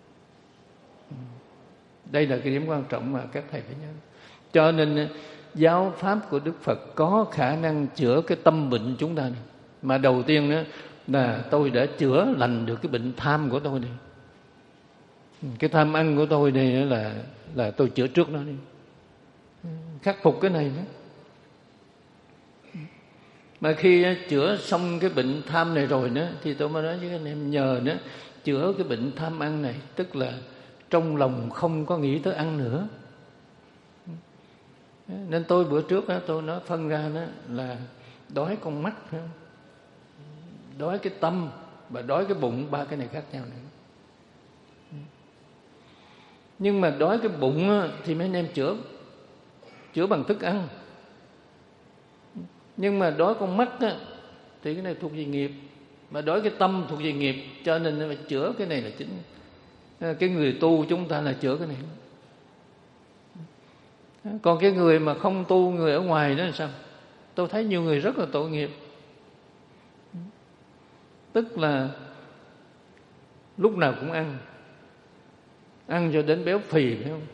Đây là cái điểm quan trọng mà các thầy phải nhớ. Cho nên giáo pháp của Đức Phật có khả năng chữa cái tâm bệnh chúng ta này. Mà đầu tiên đó là tôi đã chữa lành được cái bệnh tham của tôi này. Cái tham ăn của tôi đây là là tôi chữa trước nó đi, khắc phục cái này nữa. Mà khi chữa xong cái bệnh tham này rồi nữa, thì tôi mới nói với anh em, nhờ nữa chữa cái bệnh tham ăn này, tức là trong lòng không có nghĩ tới ăn nữa. Nên tôi bữa trước đó, tôi nói phân ra đó là đói con mắt, phải không? Đói cái tâm và đói cái bụng, ba cái này khác nhau nữa. Nhưng mà đói cái bụng thì mấy anh em chữa chữa bằng thức ăn. Nhưng mà đói con mắt thì cái này thuộc về nghiệp, mà đói cái tâm thuộc về nghiệp, cho nên phải chữa cái này là chính. Cái người tu chúng ta là chữa cái này. Còn cái người mà không tu, người ở ngoài đó là sao? Tôi thấy nhiều người rất là tội nghiệp. Tức là lúc nào cũng ăn, ăn cho đến béo phì, phải không?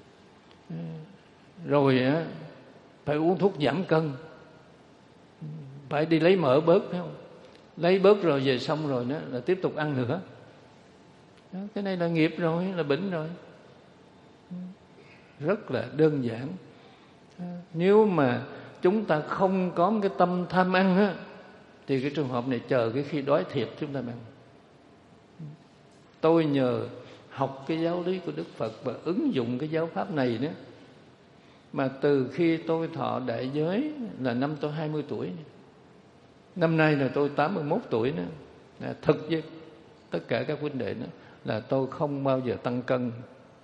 Rồi á phải uống thuốc giảm cân, phải đi lấy mỡ bớt, phải không? Lấy bớt rồi về xong rồi đó là tiếp tục ăn nữa. Đó, cái này là nghiệp rồi, là bệnh rồi. Rất là đơn giản. Nếu mà chúng ta không có một cái tâm tham ăn á, thì cái trường hợp này chờ cái khi đói thiệt chúng ta ăn. Tôi nhờ học cái giáo lý của Đức Phật và ứng dụng cái giáo pháp này nữa, mà từ khi tôi thọ đại giới là năm tôi hai mươi tuổi, năm nay là tôi tám mươi mốt tuổi nữa, là thực với tất cả các huynh đệ nữa, là tôi không bao giờ tăng cân.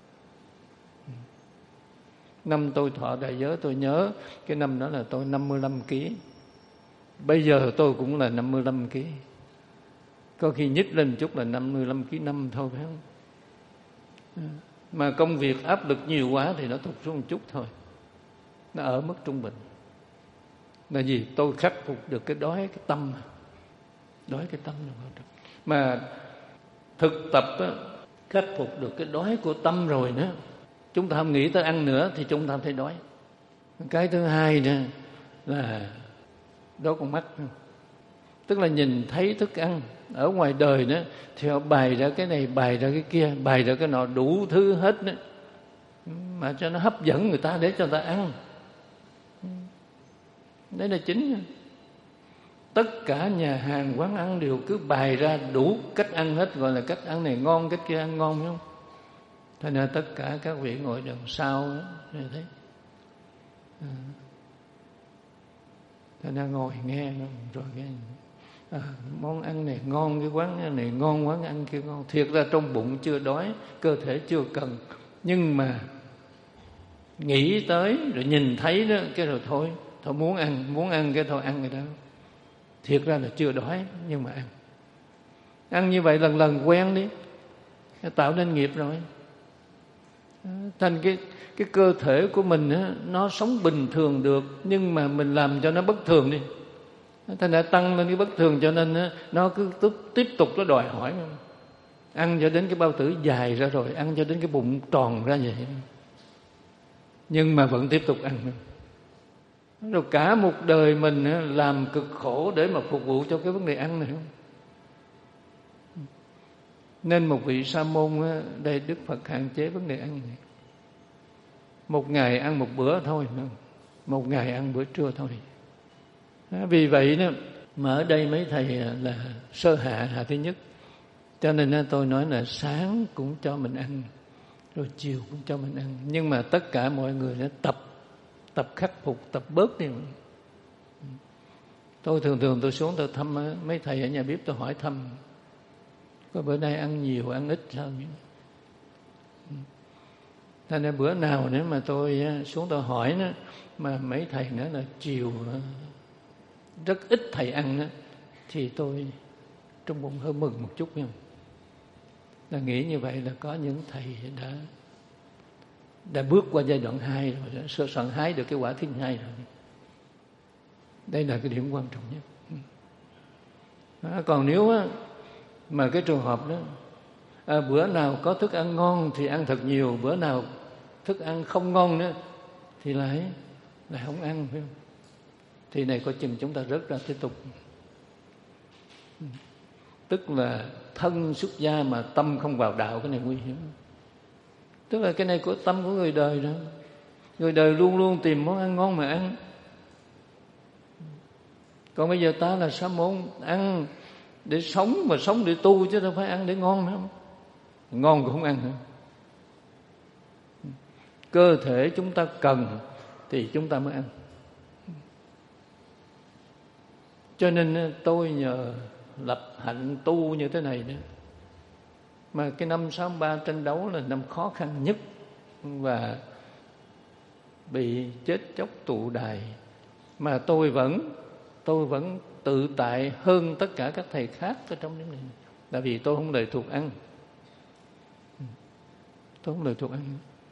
Năm tôi thọ đại giới tôi nhớ cái năm đó là tôi năm mươi lăm ki lô gam. Bây giờ tôi cũng là năm mươi lăm ki lô gam. Có khi nhích lên chút là năm mươi lăm ki lô gam năm thôi, phải không? Mà công việc áp lực nhiều quá thì nó tụt xuống một chút thôi. Nó ở mức trung bình. Là gì? Tôi khắc phục được cái đói cái tâm. Đói cái tâm là quan trọng. Mà thực tập á, khắc phục được cái đói của tâm rồi nữa, chúng ta không nghĩ tới ăn nữa thì chúng ta không thấy đói. Cái thứ hai nữa là đói con mắt. Tức là nhìn thấy thức ăn ở ngoài đời nữa thì họ bày ra cái này, bày ra cái kia, bày ra cái nọ, đủ thứ hết nữa, mà cho nó hấp dẫn người ta để cho người ta ăn. Đấy là chính. Tất cả nhà hàng quán ăn đều cứ bày ra đủ cách ăn hết, gọi là cách ăn này ngon, cách kia ăn ngon, phải không? Thành ra tất cả các vị ngồi đằng sau đó, như thế. Thành ra ngồi nghe rồi nghe. À, món ăn này ngon, cái quán ăn này ngon, quán ăn kia ngon. Thiệt ra trong bụng chưa đói, cơ thể chưa cần, nhưng mà nghĩ tới rồi nhìn thấy đó, cái rồi thôi, thôi muốn ăn, muốn ăn cái thôi ăn người đó. Thiệt ra là chưa đói nhưng mà ăn. Ăn như vậy lần lần quen đi, tạo nên nghiệp rồi. Thành cái cái cơ thể của mình á, nó sống bình thường được, nhưng mà mình làm cho nó bất thường đi. Thành ra tăng lên cái bất thường, cho nên á, nó cứ tiếp tục nó đòi hỏi. Ăn cho đến cái bao tử dài ra rồi, ăn cho đến cái bụng tròn ra vậy, nhưng mà vẫn tiếp tục ăn. Rồi cả một đời mình á, làm cực khổ để mà phục vụ cho cái vấn đề ăn này không? Nên một vị sa môn á, đây Đức Phật hạn chế vấn đề ăn này. Một ngày ăn một bữa thôi, một ngày ăn bữa trưa thôi. Vì vậy đó mà ở đây mấy thầy là sơ hạ, hạ thứ nhất, cho nên tôi nói là sáng cũng cho mình ăn, rồi chiều cũng cho mình ăn, nhưng mà tất cả mọi người đã tập tập khắc phục, tập bớt đi. Tôi thường thường tôi xuống tôi thăm mấy thầy ở nhà bếp, tôi hỏi thăm có bữa nay ăn nhiều ăn ít sao vậy. Thành ra bữa nào nếu mà tôi xuống tôi hỏi nó, mà mấy thầy nói là chiều rất ít thầy ăn đó, thì tôi trong bụng hơi mừng một chút không? Là nghĩ như vậy là có những thầy đã đã bước qua giai đoạn hai rồi, đã sơ soạn hái được cái quả thứ hai rồi. Đây là cái điểm quan trọng nhất. Đó, còn nếu á, mà cái trường hợp đó à, bữa nào có thức ăn ngon thì ăn thật nhiều, bữa nào thức ăn không ngon nữa thì lại lại không ăn, phải không? Thì này có chừng chúng ta rớt ra tiếp tục. Tức là thân xuất gia mà tâm không vào đạo, cái này nguy hiểm. Tức là cái này của tâm của người đời đó. Người đời luôn luôn tìm món ăn ngon mà ăn. Còn bây giờ ta là sa môn, ăn để sống mà sống để tu, chứ đâu phải ăn để ngon nữa. Ngon cũng không ăn nữa. Cơ thể chúng ta cần thì chúng ta mới ăn. Cho nên tôi nhờ lập hạnh tu như thế này đó, mà cái năm sáu ba tranh đấu là năm khó khăn nhất, và bị chết chóc tụ đài, mà tôi vẫn tôi vẫn tự tại hơn tất cả các thầy khác ở trong điểm này, tại vì tôi không lệ thuộc ăn, tôi không lệ thuộc ăn.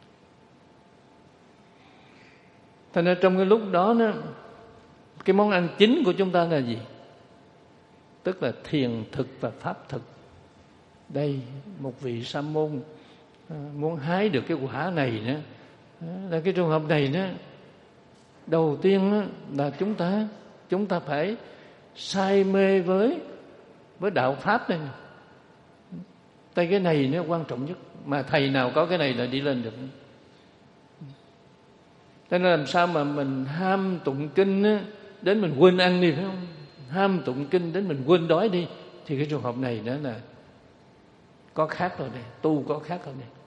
Thành ra trong cái lúc đó, đó cái món ăn chính của chúng ta là gì? Tức là thiền thực và pháp thực. Đây, một vị sa môn à, muốn hái được cái quả này nữa, là cái trường hợp này nữa. Đầu tiên đó, là chúng ta chúng ta phải say mê với với đạo pháp này. Tại cái này nó quan trọng nhất, mà thầy nào có cái này là đi lên được. Cho nên làm sao mà mình ham tụng kinh á, đến mình quên ăn đi, phải không? Ham tụng kinh đến mình quên đói đi, thì cái trường hợp này đó là có khác rồi đây, tu có khác rồi đây.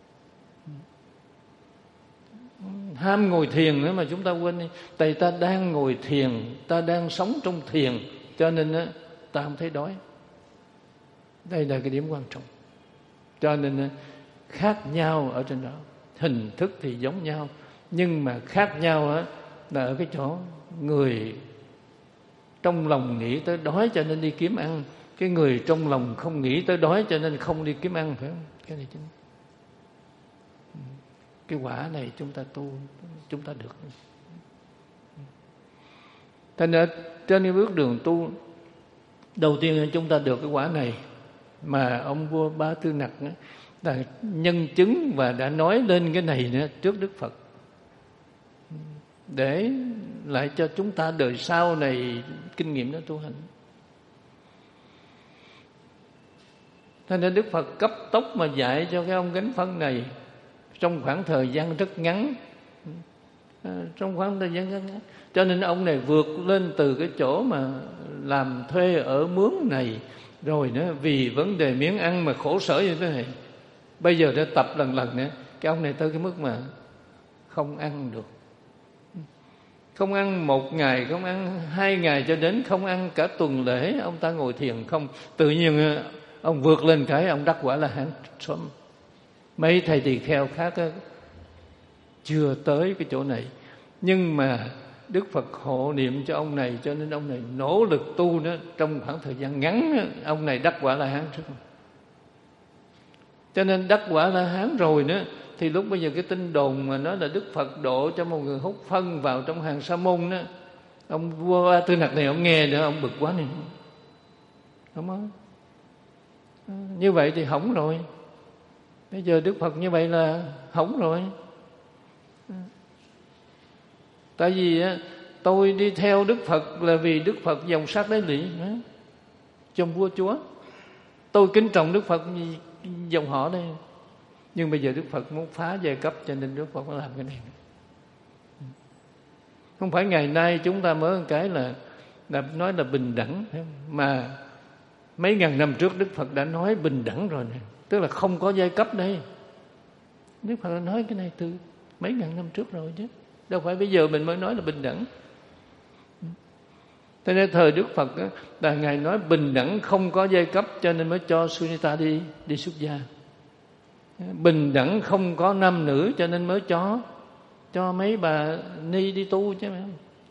Ham ngồi thiền nữa mà chúng ta quên đi. Tại ta đang ngồi thiền, ta đang sống trong thiền, cho nên á, ta không thấy đói. Đây là cái điểm quan trọng. Cho nên á, khác nhau ở trên đó. Hình thức thì giống nhau, nhưng mà khác nhau á, là ở cái chỗ người trong lòng nghĩ tới đói cho nên đi kiếm ăn, cái người trong lòng không nghĩ tới đói cho nên không đi kiếm ăn, phải không? Cái này chính cái quả này chúng ta tu, chúng ta được. Thành ra trên cái bước đường tu, đầu tiên chúng ta được cái quả này, mà ông vua Ba Tư Nặc là nhân chứng và đã nói lên cái này nữa trước Đức Phật, để lại cho chúng ta đời sau này kinh nghiệm đó tu hành. Thế nên Đức Phật cấp tốc mà dạy cho cái ông Gánh Phân này trong khoảng thời gian rất ngắn, à, trong khoảng thời gian rất ngắn. Cho nên ông này vượt lên từ cái chỗ mà làm thuê ở mướn này, rồi nữa vì vấn đề miếng ăn mà khổ sở như thế này, bây giờ đã tập lần lần nữa, cái ông này tới cái mức mà không ăn được. Không ăn một ngày, không ăn hai ngày, cho đến không ăn cả tuần lễ. Ông ta ngồi thiền không, tự nhiên ông vượt lên cái ông đắc quả La Hán sớm. Mấy thầy tỳ kheo khác á, chưa tới cái chỗ này, nhưng mà Đức Phật hộ niệm cho ông này, cho nên ông này nỗ lực tu nữa. Trong khoảng thời gian ngắn, ông này đắc quả La Hán trước. Cho nên đắc quả La Hán rồi nữa, thì lúc bây giờ cái tin đồn mà nói là Đức Phật độ cho một người hút phân vào trong hàng sa môn đó, ông vua Ba Tư Nặc này ông nghe nữa, ông bực quá này, không có. Như vậy thì hỏng rồi. Bây giờ Đức Phật như vậy là hỏng rồi. Tại vì á, tôi đi theo Đức Phật là vì Đức Phật dòng sát đế lỵ, trong vua chúa. Tôi kính trọng Đức Phật dòng họ đây. Nhưng bây giờ Đức Phật muốn phá giai cấp, cho nên Đức Phật mới làm cái này. Không phải ngày nay chúng ta mới một cái là là nói là bình đẳng, mà mấy ngàn năm trước Đức Phật đã nói bình đẳng rồi này, tức là không có giai cấp đây. Đức Phật đã nói cái này từ mấy ngàn năm trước rồi chứ, đâu phải bây giờ mình mới nói là bình đẳng. Thế nên thời Đức Phật đó, là Ngài nói bình đẳng không có giai cấp, cho nên mới cho Sunita đi đi xuất gia. Bình đẳng không có nam nữ, cho nên mới cho cho mấy bà ni đi tu chứ phải không?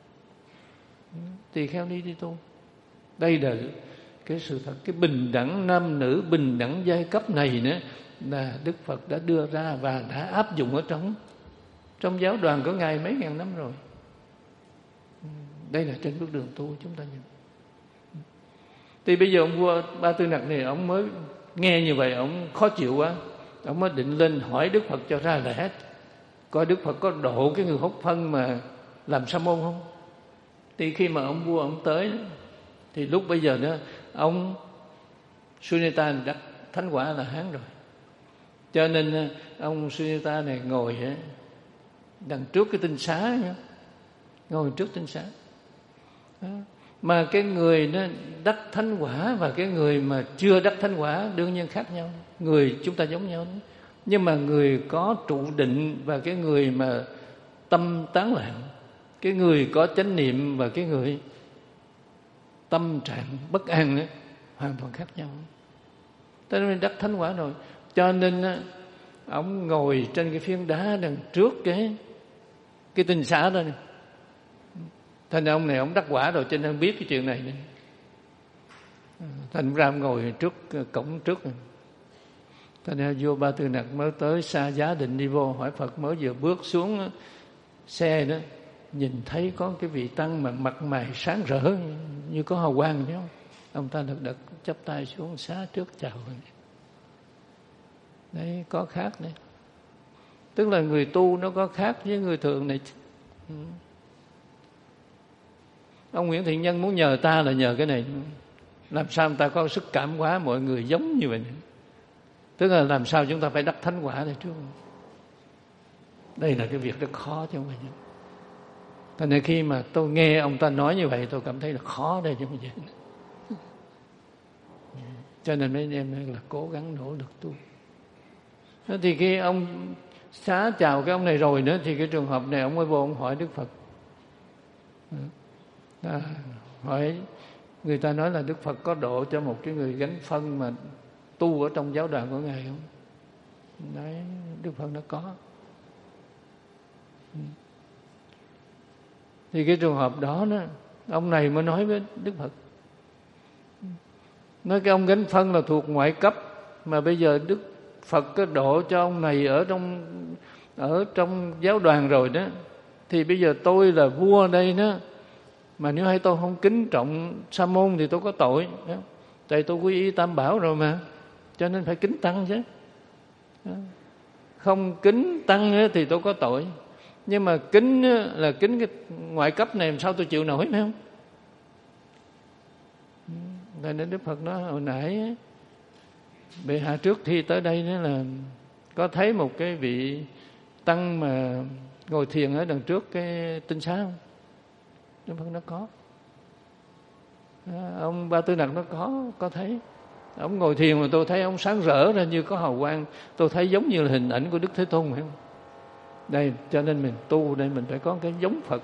Tỳ kheo ni đi tu. Đây là cái sự thật, cái bình đẳng nam nữ, bình đẳng giai cấp này nữa là Đức Phật đã đưa ra và đã áp dụng ở trong trong giáo đoàn của Ngài mấy ngàn năm rồi. Đây là trên bước đường tu chúng ta nhìn. Thì bây giờ ông vua Ba Tư Nặc này, ông mới nghe như vậy, ông khó chịu quá, ông mới định lên hỏi Đức Phật cho ra lẽ, coi Đức Phật có độ cái người hút phân mà làm sa môn không. Thì khi mà ông vua ông tới, thì lúc bây giờ đó ông Sunita đắc thánh quả là Hán rồi, cho nên ông Sunita này ngồi đằng trước cái tinh xá, ngồi trước tinh xá. Đó. Mà cái người nó đắc thánh quả và cái người mà chưa đắc thánh quả đương nhiên khác nhau. Người chúng ta giống nhau, nhưng mà người có trụ định và cái người mà tâm tán loạn, cái người có chánh niệm và cái người tâm trạng bất an ấy, hoàn toàn khác nhau. Cho nên đắc thánh quả rồi, cho nên ông ngồi trên cái phiến đá đằng trước cái cái tinh xá đó này. Thành ra ông này ông đắc quả rồi, cho nên ông biết cái chuyện này. Thành ra ông ngồi trước cổng trước. Thành ra vua Ba Tư Nặc mới tới xa giá định đi vô hỏi Phật, mới vừa bước xuống xe đó, nhìn thấy có cái vị tăng mà mặt mày sáng rỡ như có hào quang chứ không? Ông ta được đặt chắp tay xuống xá trước chào. Đấy, có khác đấy. Tức là người tu nó có khác với người thường này. Ông Nguyễn Thiện Nhân muốn nhờ ta là nhờ cái này. Làm sao người ta có sức cảm hóa mọi người giống như vậy. Tức là làm sao chúng ta phải đắc thánh quả đây trước. Đây là cái việc rất khó chứ không phải. Thành nên khi mà tôi nghe ông ta nói như vậy, tôi cảm thấy là khó đây chứ không phải. Cho nên mấy em là cố gắng nỗ lực tu. Thì khi ông xá chào cái ông này rồi nữa, thì cái trường hợp này ông mới vô ông hỏi Đức Phật. À, hỏi người ta nói là Đức Phật có độ cho một cái người gánh phân mà tu ở trong giáo đoàn của Ngài không? Đấy, Đức Phật nó có. Thì cái trường hợp đó, đó ông này mới nói với Đức Phật, nói cái ông gánh phân là thuộc ngoại cấp, mà bây giờ Đức Phật có độ cho ông này ở trong ở trong giáo đoàn rồi đó, thì bây giờ tôi là vua đây đó, mà nếu hay tôi không kính trọng sa môn thì tôi có tội. Tại tôi quy y Tam Bảo rồi mà, cho nên phải kính tăng chứ. Không kính tăng thì tôi có tội, nhưng mà kính là kính cái ngoại cấp này, làm sao tôi chịu nổi, phải không? Tại nên Đức Phật nói hồi nãy bệ hạ trước khi tới đây đó là có thấy một cái vị tăng mà ngồi thiền ở đằng trước cái tinh xá không? Đức Phật nó có. Ông Ba Tư Nặc nó có có thấy. Ông ngồi thiền mà tôi thấy ông sáng rỡ ra như có hào quang, tôi thấy giống như là hình ảnh của Đức Thế Tôn, phải không? Đây, cho nên mình tu đây mình phải có cái giống Phật.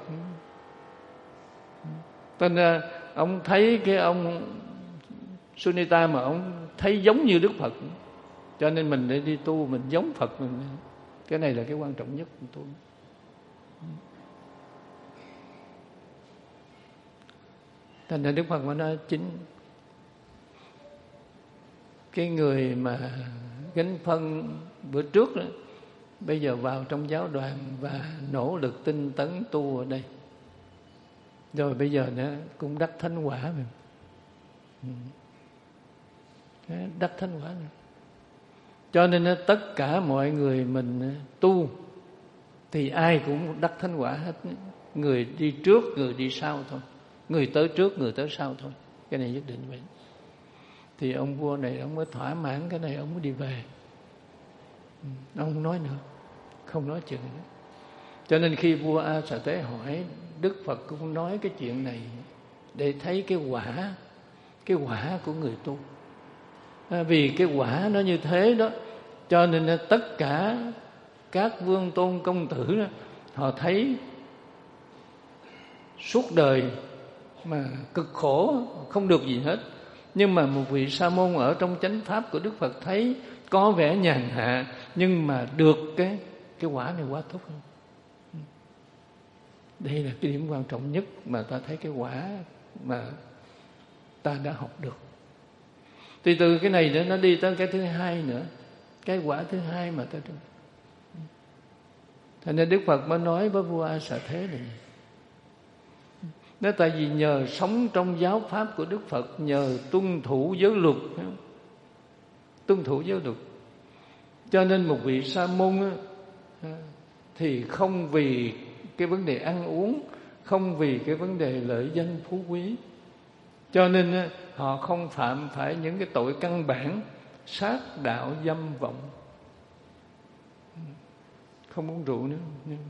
Nên ông thấy cái ông Sunita mà ông thấy giống như Đức Phật, cho nên mình để đi tu mình giống Phật mình. Cái này là cái quan trọng nhất của tu. Thành ra Đức Phật mà nói chính cái người mà gánh phân bữa trước đó, bây giờ vào trong giáo đoàn và nỗ lực tinh tấn tu ở đây, rồi bây giờ nữa cũng đắc thánh quả rồi. Đắc thánh quả rồi. Cho nên tất cả mọi người mình tu thì ai cũng đắc thánh quả hết. Người đi trước, người đi sau thôi. Người tới trước, người tới sau thôi. Cái này nhất định vậy. Thì ông vua này ông mới thỏa mãn cái này, ông mới đi về. Ông không nói nữa, không nói chuyện nữa. Cho nên khi vua A Xà Tế hỏi, Đức Phật cũng nói cái chuyện này. để thấy cái quả, cái quả của người tu. À, vì cái quả nó như thế đó, cho nên tất cả các vương tôn công tử đó, họ thấy suốt đời mà cực khổ không được gì hết. Nhưng mà một vị sa môn ở trong chánh pháp của Đức Phật thấy có vẻ nhàn hạ, nhưng mà được cái cái quả này quá tốt hơn. Đây là cái điểm quan trọng nhất mà ta thấy cái quả mà ta đã học được. Thì từ cái này nữa nó đi tới cái thứ hai nữa, cái quả thứ hai mà ta được. Thành nên Đức Phật mới nói với vua A Xà Thế này, nó tại vì nhờ sống trong giáo pháp của Đức Phật, nhờ tuân thủ giới luật, tuân thủ giới luật, cho nên một vị sa môn thì không vì cái vấn đề ăn uống, không vì cái vấn đề lợi danh phú quý, cho nên họ không phạm phải những cái tội căn bản sát đạo dâm vọng, không uống rượu nữa,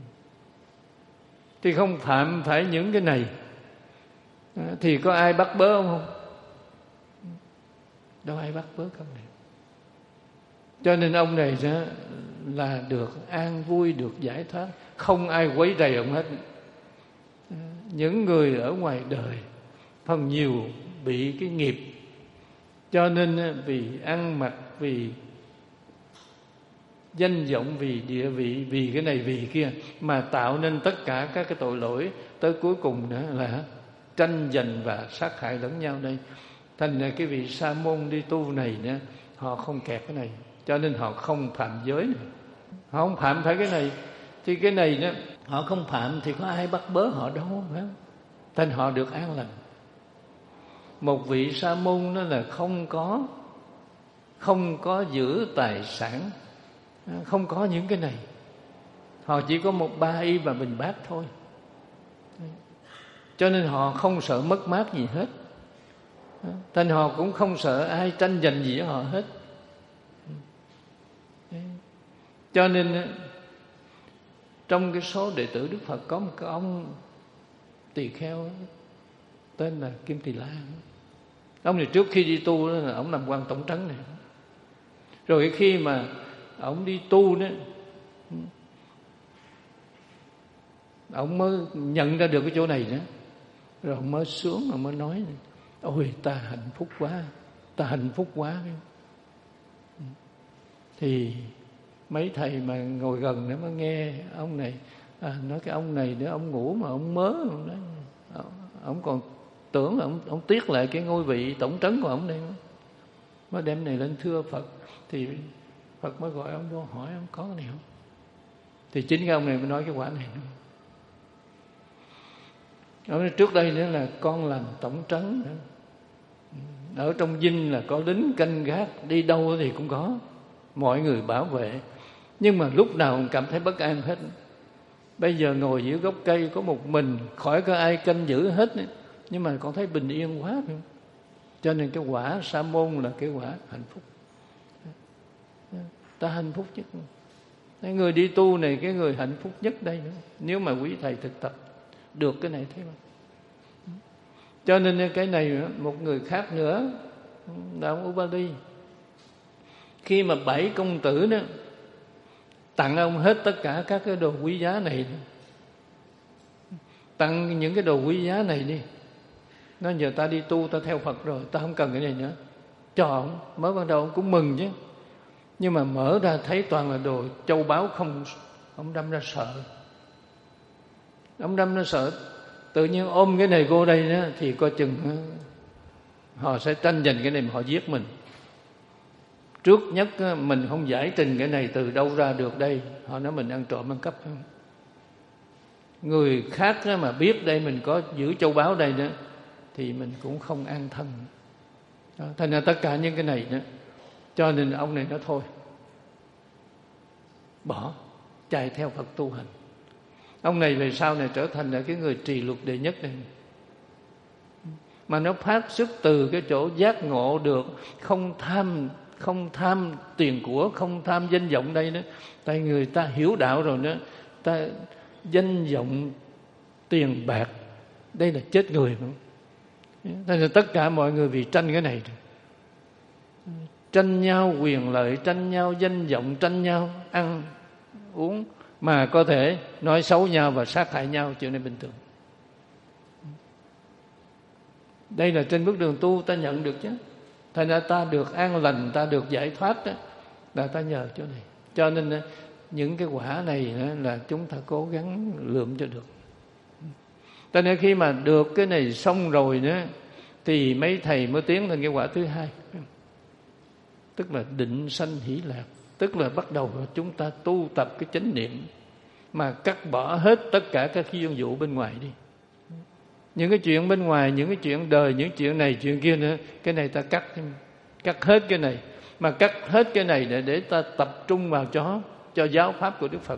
thì không phạm phải những cái này. Thì có ai bắt bớ ông không? Đâu ai bắt bớ ông này. Cho nên ông này đó là được an vui, được giải thoát, không ai quấy rầy ông hết. Những người ở ngoài đời phần nhiều bị cái nghiệp, cho nên vì ăn mặc, vì danh vọng, vì địa vị, vì cái này vì kia mà tạo nên tất cả các cái tội lỗi, tới cuối cùng nữa là tranh giành và sát hại lẫn nhau đây. Thành ra cái vị sa môn đi tu này nữa, họ không kẹt cái này, cho nên họ không phạm giới này. Họ không phạm phải cái này, thì cái này đó họ không phạm thì có ai bắt bớ họ đâu, phải không? Thành họ được an lành. Một vị sa môn đó là không có không có giữ tài sản, không có những cái này. Họ chỉ có một ba y và bình bát thôi, cho nên họ không sợ mất mát gì hết. Thành họ cũng không sợ ai tranh giành gì với họ hết. Cho nên trong cái số đệ tử Đức Phật có một cái ông tỳ kheo tên là Kim Tỳ La. Ông này trước khi đi tu đó là ông làm quan tổng trấn này. Rồi khi mà ông đi tu đó, ông mới nhận ra được cái chỗ này đó. Rồi ông mới sướng, ông mới nói, ôi ta hạnh phúc quá, ta hạnh phúc quá. Thì mấy thầy mà ngồi gần đó mới nghe ông này à, nói cái ông này nữa, ông ngủ mà ông mớ, ông, nói, ông còn tưởng là ông, ông tiếc lại cái ngôi vị tổng trấn của ông đây, mới đem này lên thưa Phật. Thì Phật mới gọi ông vô hỏi ông có cái này không. Thì chính cái ông này mới nói cái quả này. Ông nói trước đây nữa là con làm tổng trấn, ở trong dinh là có lính canh gác, đi đâu thì cũng có mọi người bảo vệ, nhưng mà lúc nào cũng cảm thấy bất an hết. Bây giờ ngồi giữa gốc cây có một mình, khỏi có ai canh giữ hết, nhưng mà con thấy bình yên quá. Cho nên cái quả sa môn là cái quả hạnh phúc, ta hạnh phúc nhất. Cái người đi tu này, cái người hạnh phúc nhất đây nữa, nếu mà quý thầy thực tập được cái này thế mà. Cho nên cái này một người khác nữa là ông Ubali, khi mà bảy công tử đó tặng ông hết tất cả các cái đồ quý giá này, tặng những cái đồ quý giá này đi, nói giờ ta đi tu, ta theo Phật rồi, ta không cần cái này nữa, cho ông. Mới ban đầu ông cũng mừng chứ, nhưng mà mở ra thấy toàn là đồ châu báu không, ông đâm ra sợ. Ông đâm ra sợ, tự nhiên ôm cái này vô đây đó, thì coi chừng họ sẽ tranh giành cái này mà họ giết mình. Trước nhất mình không giải trình cái này từ đâu ra được đây, họ nói mình ăn trộm ăn cắp. Người khác mà biết đây mình có giữ châu báu đây nữa thì mình cũng không an thân. Thành ra tất cả những cái này nữa, cho nên ông này nói thôi, bỏ, chạy theo Phật tu hành. Ông này về sau này trở thành là cái người trì luật đệ nhất này, mà nó phát xuất từ cái chỗ giác ngộ được không tham không tham tiền của, không tham danh vọng đây nữa. Tại người ta hiểu đạo rồi nữa, ta danh vọng tiền bạc đây là chết người mà. Thế nên tất cả mọi người vì tranh cái này, tranh nhau quyền lợi, tranh nhau danh vọng, tranh nhau ăn uống, mà có thể nói xấu nhau và sát hại nhau, chuyện này bình thường. Đây là trên bước đường tu ta nhận được chứ. Thành ra ta được an lành, ta được giải thoát đó, là ta nhờ chỗ này. Cho nên những cái quả này là chúng ta cố gắng lượm cho được. Cho nên khi mà được cái này xong rồi nữa, thì mấy thầy mới tiến lên cái quả thứ hai, tức là định sanh hỷ lạc. Tức là bắt đầu chúng ta tu tập cái chánh niệm, mà cắt bỏ hết tất cả các duyên vụ bên ngoài đi. Những cái chuyện bên ngoài, những cái chuyện đời, những chuyện này, chuyện kia nữa, cái này ta cắt, cắt hết cái này. Mà cắt hết cái này để, để ta tập trung vào cho, cho giáo pháp của Đức Phật.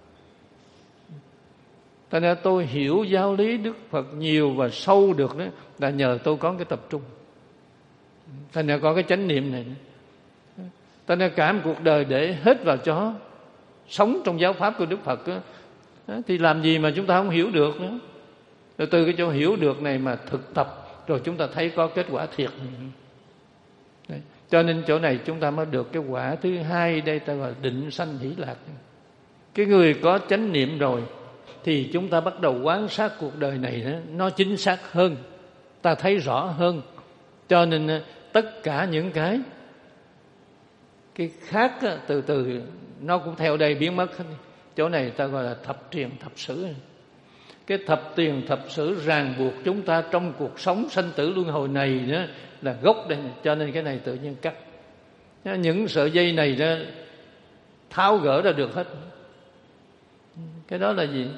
Thành ra tôi hiểu giáo lý Đức Phật nhiều và sâu được đó, là nhờ tôi có cái tập trung. Thành ra có cái chánh niệm này. Thành ra cả một cuộc đời để hết vào cho sống trong giáo pháp của Đức Phật đó, thì làm gì mà chúng ta không hiểu được nữa. Rồi từ cái chỗ hiểu được này mà thực tập, rồi chúng ta thấy có kết quả thiệt. Đấy. Cho nên chỗ này chúng ta mới được cái quả thứ hai, đây ta gọi là định sanh hỷ lạc. Cái người có chánh niệm rồi thì chúng ta bắt đầu quan sát cuộc đời này đó, nó chính xác hơn, ta thấy rõ hơn. Cho nên tất cả những cái cái khác từ từ nó cũng theo đây biến mất hết. Chỗ này ta gọi là thập truyền thập sử. Cái thập tiền thập sử ràng buộc chúng ta trong cuộc sống sanh tử luân hồi này đó là gốc đây. Cho nên cái này tự nhiên cắt. Những sợi dây này đó tháo gỡ ra được hết. Cái đó là gì?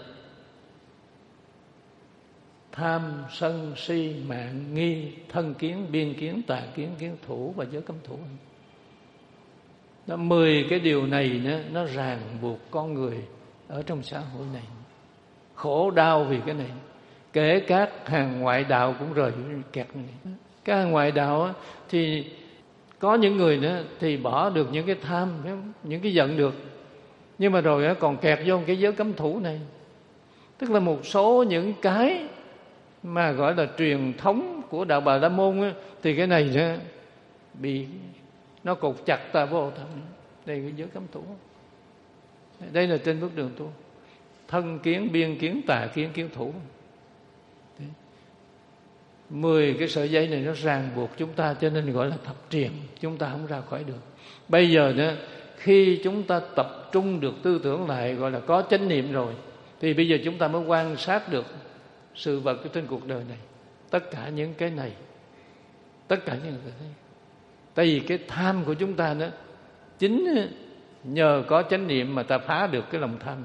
Tham, sân, si, mạng, nghi, thân kiến, biên kiến, tà kiến, kiến thủ và giới cấm thủ. Nó mười cái điều này nó, nó ràng buộc con người ở trong xã hội này. Khổ đau vì cái này. Kể các hàng ngoại đạo cũng rời kẹt này. Các hàng ngoại đạo á, thì có những người nữa thì bỏ được những cái tham, những cái giận được, nhưng mà rồi á, còn kẹt vô cái giới cấm thủ này. Tức là một số những cái mà gọi là truyền thống của đạo Bà La Môn á, thì cái này đó, bị nó cột chặt ta vô thầm. Đây cái giới cấm thủ. Đây là trên bước đường tu. Thân kiến, biên kiến, tà kiến, kiến thủ. Đấy. Mười cái sợi dây này nó ràng buộc chúng ta, cho nên gọi là thập truyền. Chúng ta không ra khỏi được. Bây giờ nữa, khi chúng ta tập trung được tư tưởng lại, gọi là có chánh niệm rồi, thì bây giờ chúng ta mới quan sát được sự vật trên cuộc đời này. Tất cả những cái này, tất cả những cái này. Tại vì cái tham của chúng ta đó, chính nhờ có chánh niệm mà ta phá được cái lòng tham.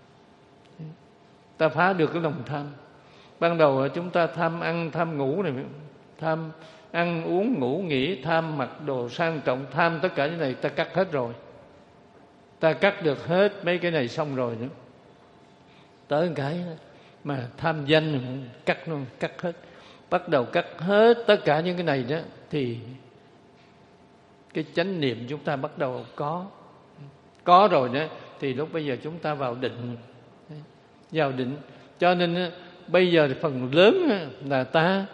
Ta phá được cái lòng tham. Ban đầu chúng ta tham ăn, tham ngủ này, tham ăn uống ngủ nghỉ, tham mặc đồ sang trọng, tham tất cả những này ta cắt hết rồi. Ta cắt được hết mấy cái này xong rồi nữa. Tới cái mà tham danh cắt luôn, cắt hết. Bắt đầu cắt hết tất cả những cái này đó, thì cái chánh niệm chúng ta bắt đầu có. Có rồi đó, thì lúc bây giờ chúng ta vào định. Vào định. Cho nên bây giờ phần lớn là ta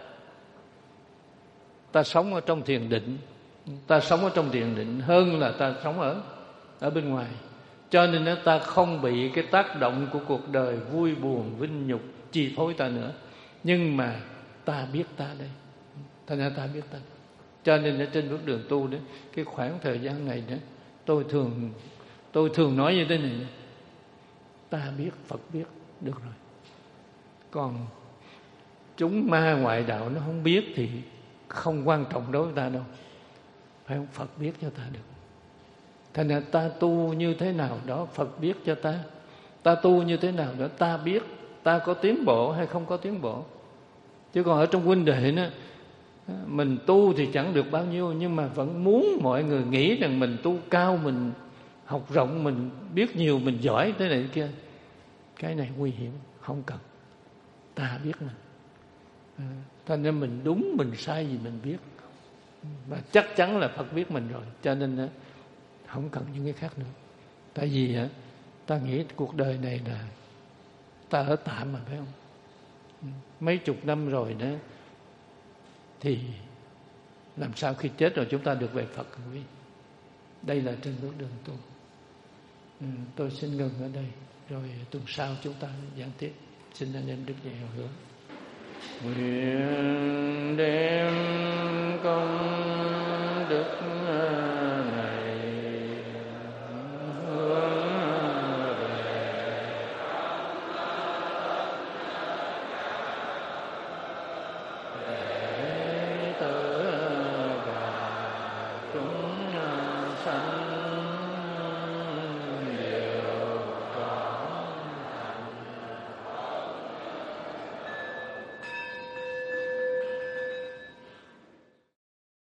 ta sống ở trong thiền định. Ta sống ở trong thiền định hơn là ta sống ở ở bên ngoài. Cho nên ta không bị cái tác động của cuộc đời vui buồn, vinh nhục chi phối ta nữa. Nhưng mà ta biết ta đây. Thành ra ta biết ta. Cho nên ở trên bước đường tu đó, cái khoảng thời gian này đó, tôi thường tôi thường nói như thế này: ta biết, Phật biết, được rồi. Còn chúng ma ngoại đạo nó không biết thì không quan trọng đối với ta đâu. Phải không? Phật biết cho ta được. Thành ra ta tu như thế nào đó Phật biết cho ta. Ta tu như thế nào đó ta biết. Ta có tiến bộ hay không có tiến bộ. Chứ còn ở trong huynh đệ đó, mình tu thì chẳng được bao nhiêu, nhưng mà vẫn muốn mọi người nghĩ rằng mình tu cao, mình học rộng, mình biết nhiều, mình giỏi thế này thế kia. Cái này nguy hiểm, không cần. Ta biết mà. À, thành ra mình đúng mình sai gì mình biết. Và chắc chắn là Phật biết mình rồi. Cho nên không cần những cái khác nữa. Tại vì ta nghĩ cuộc đời này là ta ở tạm mà, phải không? Mấy chục năm rồi đó, thì làm sao khi chết rồi chúng ta được về Phật hữu vi. Đây là trên bước đường tu. Ừ, tôi xin ngừng ở đây, rồi tuần sau chúng ta giảng tiếp. Xin anh em Đức Nhẹ Hướng. Nguyện